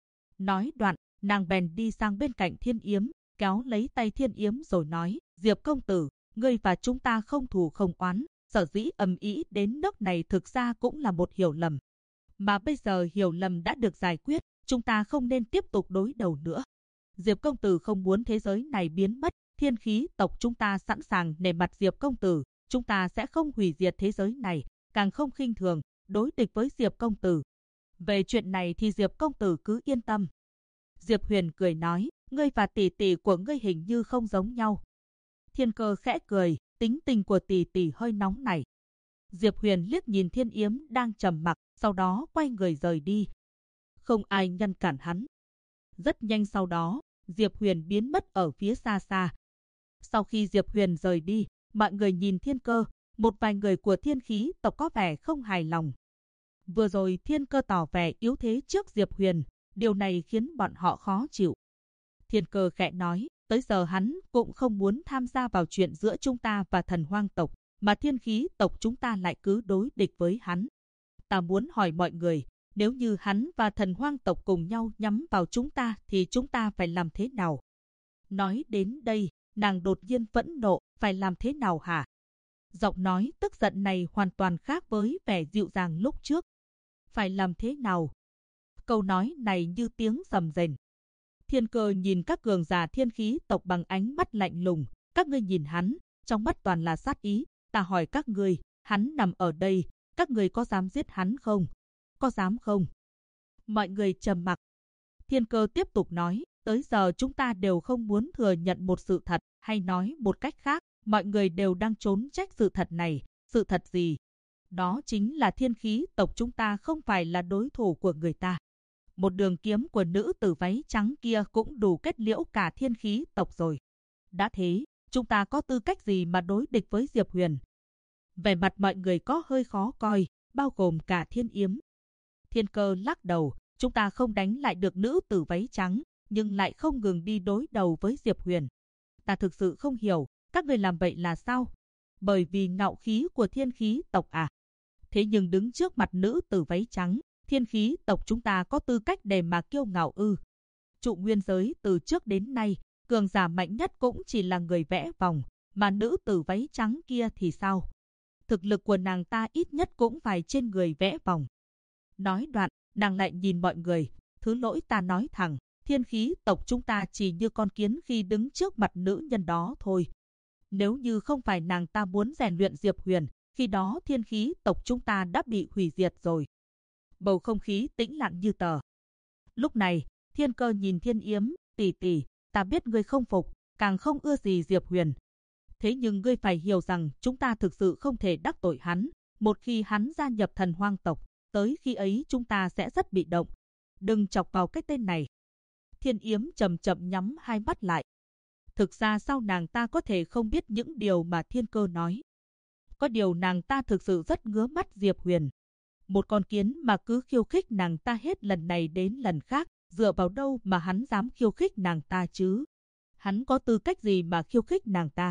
Nói đoạn, nàng bèn đi sang bên cạnh Thiên Yếm, kéo lấy tay Thiên Yếm rồi nói, Diệp công tử, ngươi và chúng ta không thù không oán, sở dĩ ầm ĩ đến nước này thực ra cũng là một hiểu lầm. Mà bây giờ hiểu lầm đã được giải quyết, chúng ta không nên tiếp tục đối đầu nữa. Diệp công tử không muốn thế giới này biến mất, thiên khí tộc chúng ta sẵn sàng nể mặt Diệp công tử, chúng ta sẽ không hủy diệt thế giới này, càng không khinh thường, đối địch với Diệp công tử. Về chuyện này thì Diệp công tử cứ yên tâm. Diệp Huyền cười nói, ngươi và tỷ tỷ của ngươi hình như không giống nhau. Thiên Cơ khẽ cười, tính tình của tỷ tỷ hơi nóng nảy. Diệp Huyền liếc nhìn Thiên Yếm đang trầm mặc, sau đó quay người rời đi. Không ai ngăn cản hắn. Rất nhanh sau đó, Diệp Huyền biến mất ở phía xa xa. Sau khi Diệp Huyền rời đi, mọi người nhìn Thiên Cơ, một vài người của thiên khí tộc có vẻ không hài lòng. Vừa rồi Thiên Cơ tỏ vẻ yếu thế trước Diệp Huyền, điều này khiến bọn họ khó chịu. Thiên Cơ khẽ nói, tới giờ hắn cũng không muốn tham gia vào chuyện giữa chúng ta và Thần Hoang tộc, mà thiên khí tộc chúng ta lại cứ đối địch với hắn. Ta muốn hỏi mọi người, nếu như hắn và Thần Hoang tộc cùng nhau nhắm vào chúng ta thì chúng ta phải làm thế nào? Nói đến đây, nàng đột nhiên phẫn nộ, phải làm thế nào hả? Giọng nói tức giận này hoàn toàn khác với vẻ dịu dàng lúc trước. Phải làm thế nào? Câu nói này như tiếng sầm rền. Thiên Cơ nhìn các cường giả thiên khí tộc bằng ánh mắt lạnh lùng, các ngươi nhìn hắn, trong mắt toàn là sát ý, ta hỏi các ngươi, hắn nằm ở đây, các ngươi có dám giết hắn không? Có dám không? Mọi người trầm mặc. Thiên Cơ tiếp tục nói, tới giờ chúng ta đều không muốn thừa nhận một sự thật, hay nói một cách khác, mọi người đều đang trốn trách sự thật này. Sự thật gì? Đó chính là thiên khí tộc chúng ta không phải là đối thủ của người ta. Một đường kiếm của nữ tử váy trắng kia cũng đủ kết liễu cả thiên khí tộc rồi. Đã thế, chúng ta có tư cách gì mà đối địch với Diệp Huyền? Vẻ mặt mọi người có hơi khó coi, bao gồm cả Thiên Yếm. Thiên Cơ lắc đầu, chúng ta không đánh lại được nữ tử váy trắng, nhưng lại không ngừng đi đối đầu với Diệp Huyền. Ta thực sự không hiểu, các người làm vậy là sao? Bởi vì ngạo khí của thiên khí tộc à? Thế nhưng đứng trước mặt nữ tử váy trắng, thiên khí tộc chúng ta có tư cách để mà kiêu ngạo ư? Trụ nguyên giới từ trước đến nay, cường giả mạnh nhất cũng chỉ là người vẽ vòng, mà nữ tử váy trắng kia thì sao? Thực lực của nàng ta ít nhất cũng phải trên người vẽ vòng. Nói đoạn, nàng lại nhìn mọi người, thứ lỗi ta nói thẳng, thiên khí tộc chúng ta chỉ như con kiến khi đứng trước mặt nữ nhân đó thôi. Nếu như không phải nàng ta muốn rèn luyện Diệp Huyền, khi đó thiên khí tộc chúng ta đã bị hủy diệt rồi. Bầu không khí tĩnh lặng như tờ. Lúc này, Thiên Cơ nhìn Thiên Yếm, tỷ tỷ, ta biết ngươi không phục, càng không ưa gì Diệp Huyền. Thế nhưng ngươi phải hiểu rằng chúng ta thực sự không thể đắc tội hắn. Một khi hắn gia nhập Thần Hoang tộc, tới khi ấy chúng ta sẽ rất bị động. Đừng chọc vào cái tên này. Thiên Yếm chậm chậm nhắm hai mắt lại. Thực ra sao nàng ta có thể không biết những điều mà Thiên Cơ nói. Có điều nàng ta thực sự rất ngứa mắt Diệp Huyền. Một con kiến mà cứ khiêu khích nàng ta hết lần này đến lần khác, dựa vào đâu mà hắn dám khiêu khích nàng ta chứ? Hắn có tư cách gì mà khiêu khích nàng ta?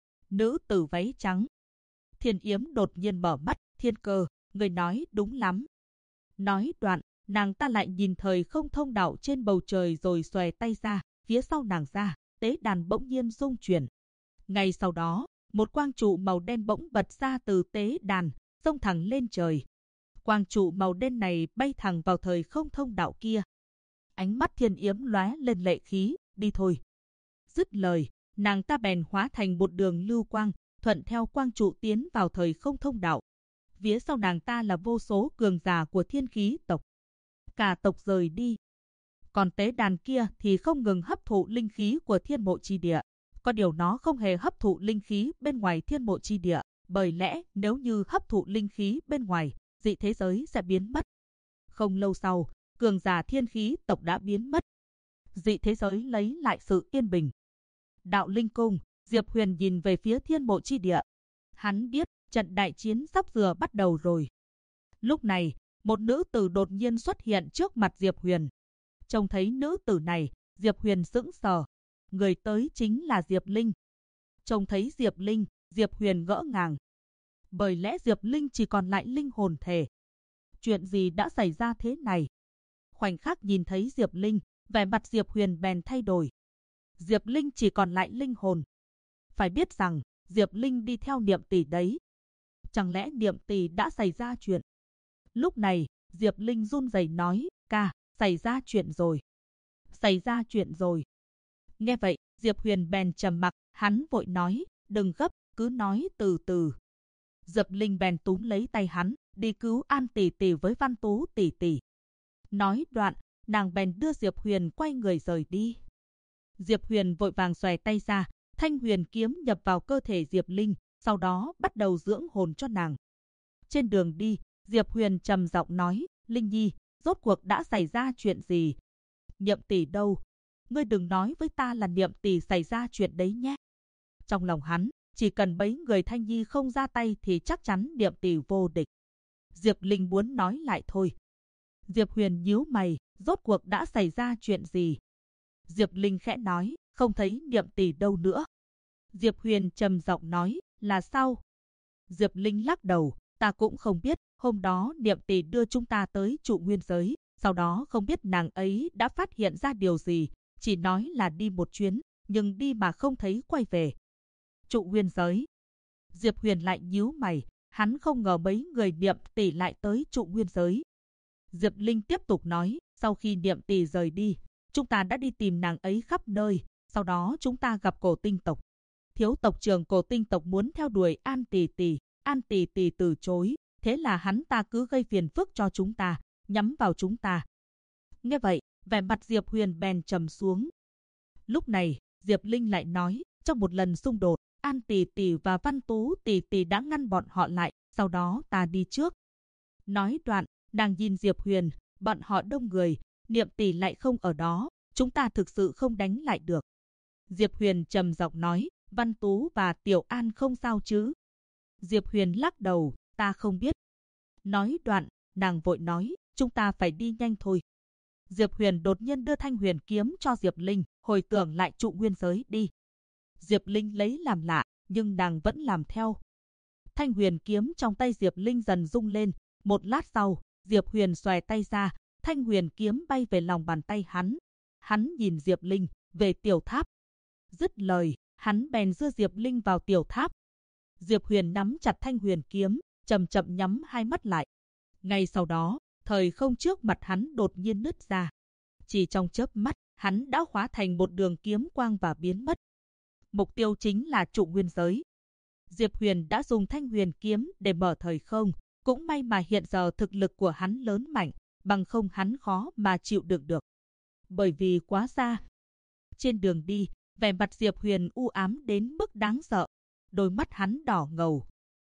Nữ tử váy trắng. Thiên Yếm đột nhiên mở mắt, Thiên Cơ, người nói đúng lắm. Nói đoạn, nàng ta lại nhìn thời không thông đạo trên bầu trời rồi xòe tay ra, phía sau nàng ra, tế đàn bỗng nhiên rung chuyển. Ngay sau đó, một quang trụ màu đen bỗng bật ra từ tế đàn, xông thẳng lên trời. Quang trụ màu đen này bay thẳng vào thời không thông đạo kia. Ánh mắt Thiên Yếm lóe lên lệ khí, đi thôi. Dứt lời, nàng ta bèn hóa thành một đường lưu quang, thuận theo quang trụ tiến vào thời không thông đạo. Phía sau nàng ta là vô số cường giả của Thiên Khí tộc. Cả tộc rời đi. Còn tế đàn kia thì không ngừng hấp thụ linh khí của Thiên Mộ Chi Địa. Có điều nó không hề hấp thụ linh khí bên ngoài Thiên Mộ Chi Địa, bởi lẽ nếu như hấp thụ linh khí bên ngoài, dị thế giới sẽ biến mất. Không lâu sau, cường giả Thiên Khí tộc đã biến mất. Dị thế giới lấy lại sự yên bình. Đạo Linh Cung, Diệp Huyền nhìn về phía Thiên Mộ Chi Địa. Hắn biết trận đại chiến sắp sửa bắt đầu rồi. Lúc này, một nữ tử đột nhiên xuất hiện trước mặt Diệp Huyền. Trông thấy nữ tử này, Diệp Huyền sững sờ. Người tới chính là Diệp Linh. Trông thấy Diệp Linh, Diệp Huyền ngỡ ngàng. Bởi lẽ Diệp Linh chỉ còn lại linh hồn thể. Chuyện gì đã xảy ra thế này? Khoảnh khắc nhìn thấy Diệp Linh, vẻ mặt Diệp Huyền bèn thay đổi. Diệp Linh chỉ còn lại linh hồn. Phải biết rằng, Diệp Linh đi theo Niệm Tỷ đấy. Chẳng lẽ Niệm Tỷ đã xảy ra chuyện? Lúc này, Diệp Linh run rẩy nói, ca, xảy ra chuyện rồi. Xảy ra chuyện rồi. Nghe vậy, Diệp Huyền bèn trầm mặc, hắn vội nói, đừng gấp, cứ nói từ từ. Diệp Linh bèn túm lấy tay hắn, đi cứu An tỷ tỷ với Văn Tú tỷ tỷ. Nói đoạn, nàng bèn đưa Diệp Huyền quay người rời đi. Diệp Huyền vội vàng xòe tay ra, thanh huyền kiếm nhập vào cơ thể Diệp Linh, sau đó bắt đầu dưỡng hồn cho nàng. Trên đường đi, Diệp Huyền trầm giọng nói, Linh Nhi, rốt cuộc đã xảy ra chuyện gì? Niệm tỷ đâu? Ngươi đừng nói với ta là Niệm tỷ xảy ra chuyện đấy nhé. Trong lòng hắn, chỉ cần mấy người Thanh Nhi không ra tay thì chắc chắn Niệm tỷ vô địch. Diệp Linh muốn nói lại thôi. Diệp Huyền nhíu mày, rốt cuộc đã xảy ra chuyện gì? Diệp Linh khẽ nói, không thấy Niệm tỷ đâu nữa. Diệp Huyền trầm giọng nói, là sao? Diệp Linh lắc đầu, ta cũng không biết, hôm đó Niệm tỷ đưa chúng ta tới trụ nguyên giới, sau đó không biết nàng ấy đã phát hiện ra điều gì, chỉ nói là đi một chuyến, nhưng đi mà không thấy quay về. Trụ nguyên giới. Diệp Huyền lại nhíu mày, hắn không ngờ mấy người Niệm tỷ lại tới trụ nguyên giới. Diệp Linh tiếp tục nói, sau khi Niệm tỷ rời đi, chúng ta đã đi tìm nàng ấy khắp nơi, sau đó chúng ta gặp Cổ Tinh tộc. Thiếu tộc trưởng Cổ Tinh tộc muốn theo đuổi An tỷ tỷ từ chối, thế là hắn ta cứ gây phiền phức cho chúng ta, nhắm vào chúng ta. Nghe vậy, vẻ mặt Diệp Huyền bèn trầm xuống. Lúc này, Diệp Linh lại nói, trong một lần xung đột, An tỷ tỷ và Văn Tú tỷ tỷ đã ngăn bọn họ lại, sau đó ta đi trước. Nói đoạn, nàng nhìn Diệp Huyền, bọn họ đông người, Niệm tỷ lại không ở đó, chúng ta thực sự không đánh lại được. Diệp Huyền trầm giọng nói, Văn Tú và Tiểu An không sao chứ? Diệp Huyền lắc đầu, ta không biết. Nói đoạn, nàng vội nói, chúng ta phải đi nhanh thôi. Diệp Huyền đột nhiên đưa thanh huyền kiếm cho Diệp Linh, hồi tưởng lại trụ nguyên giới đi. Diệp Linh lấy làm lạ, nhưng nàng vẫn làm theo. Thanh huyền kiếm trong tay Diệp Linh dần rung lên, một lát sau, Diệp Huyền xòe tay ra, thanh huyền kiếm bay về lòng bàn tay hắn. Hắn nhìn Diệp Linh, về tiểu tháp. Dứt lời, hắn bèn đưa Diệp Linh vào tiểu tháp. Diệp Huyền nắm chặt thanh huyền kiếm, chậm chậm nhắm hai mắt lại. Ngay sau đó, thời không trước mặt hắn đột nhiên nứt ra. Chỉ trong chớp mắt, hắn đã hóa thành một đường kiếm quang và biến mất. Mục tiêu chính là trụ nguyên giới. Diệp Huyền đã dùng thanh huyền kiếm để mở thời không, cũng may mà hiện giờ thực lực của hắn lớn mạnh, bằng không hắn khó mà chịu đựng được. Bởi vì quá xa. Trên đường đi, vẻ mặt Diệp Huyền u ám đến mức đáng sợ. Đôi mắt hắn đỏ ngầu,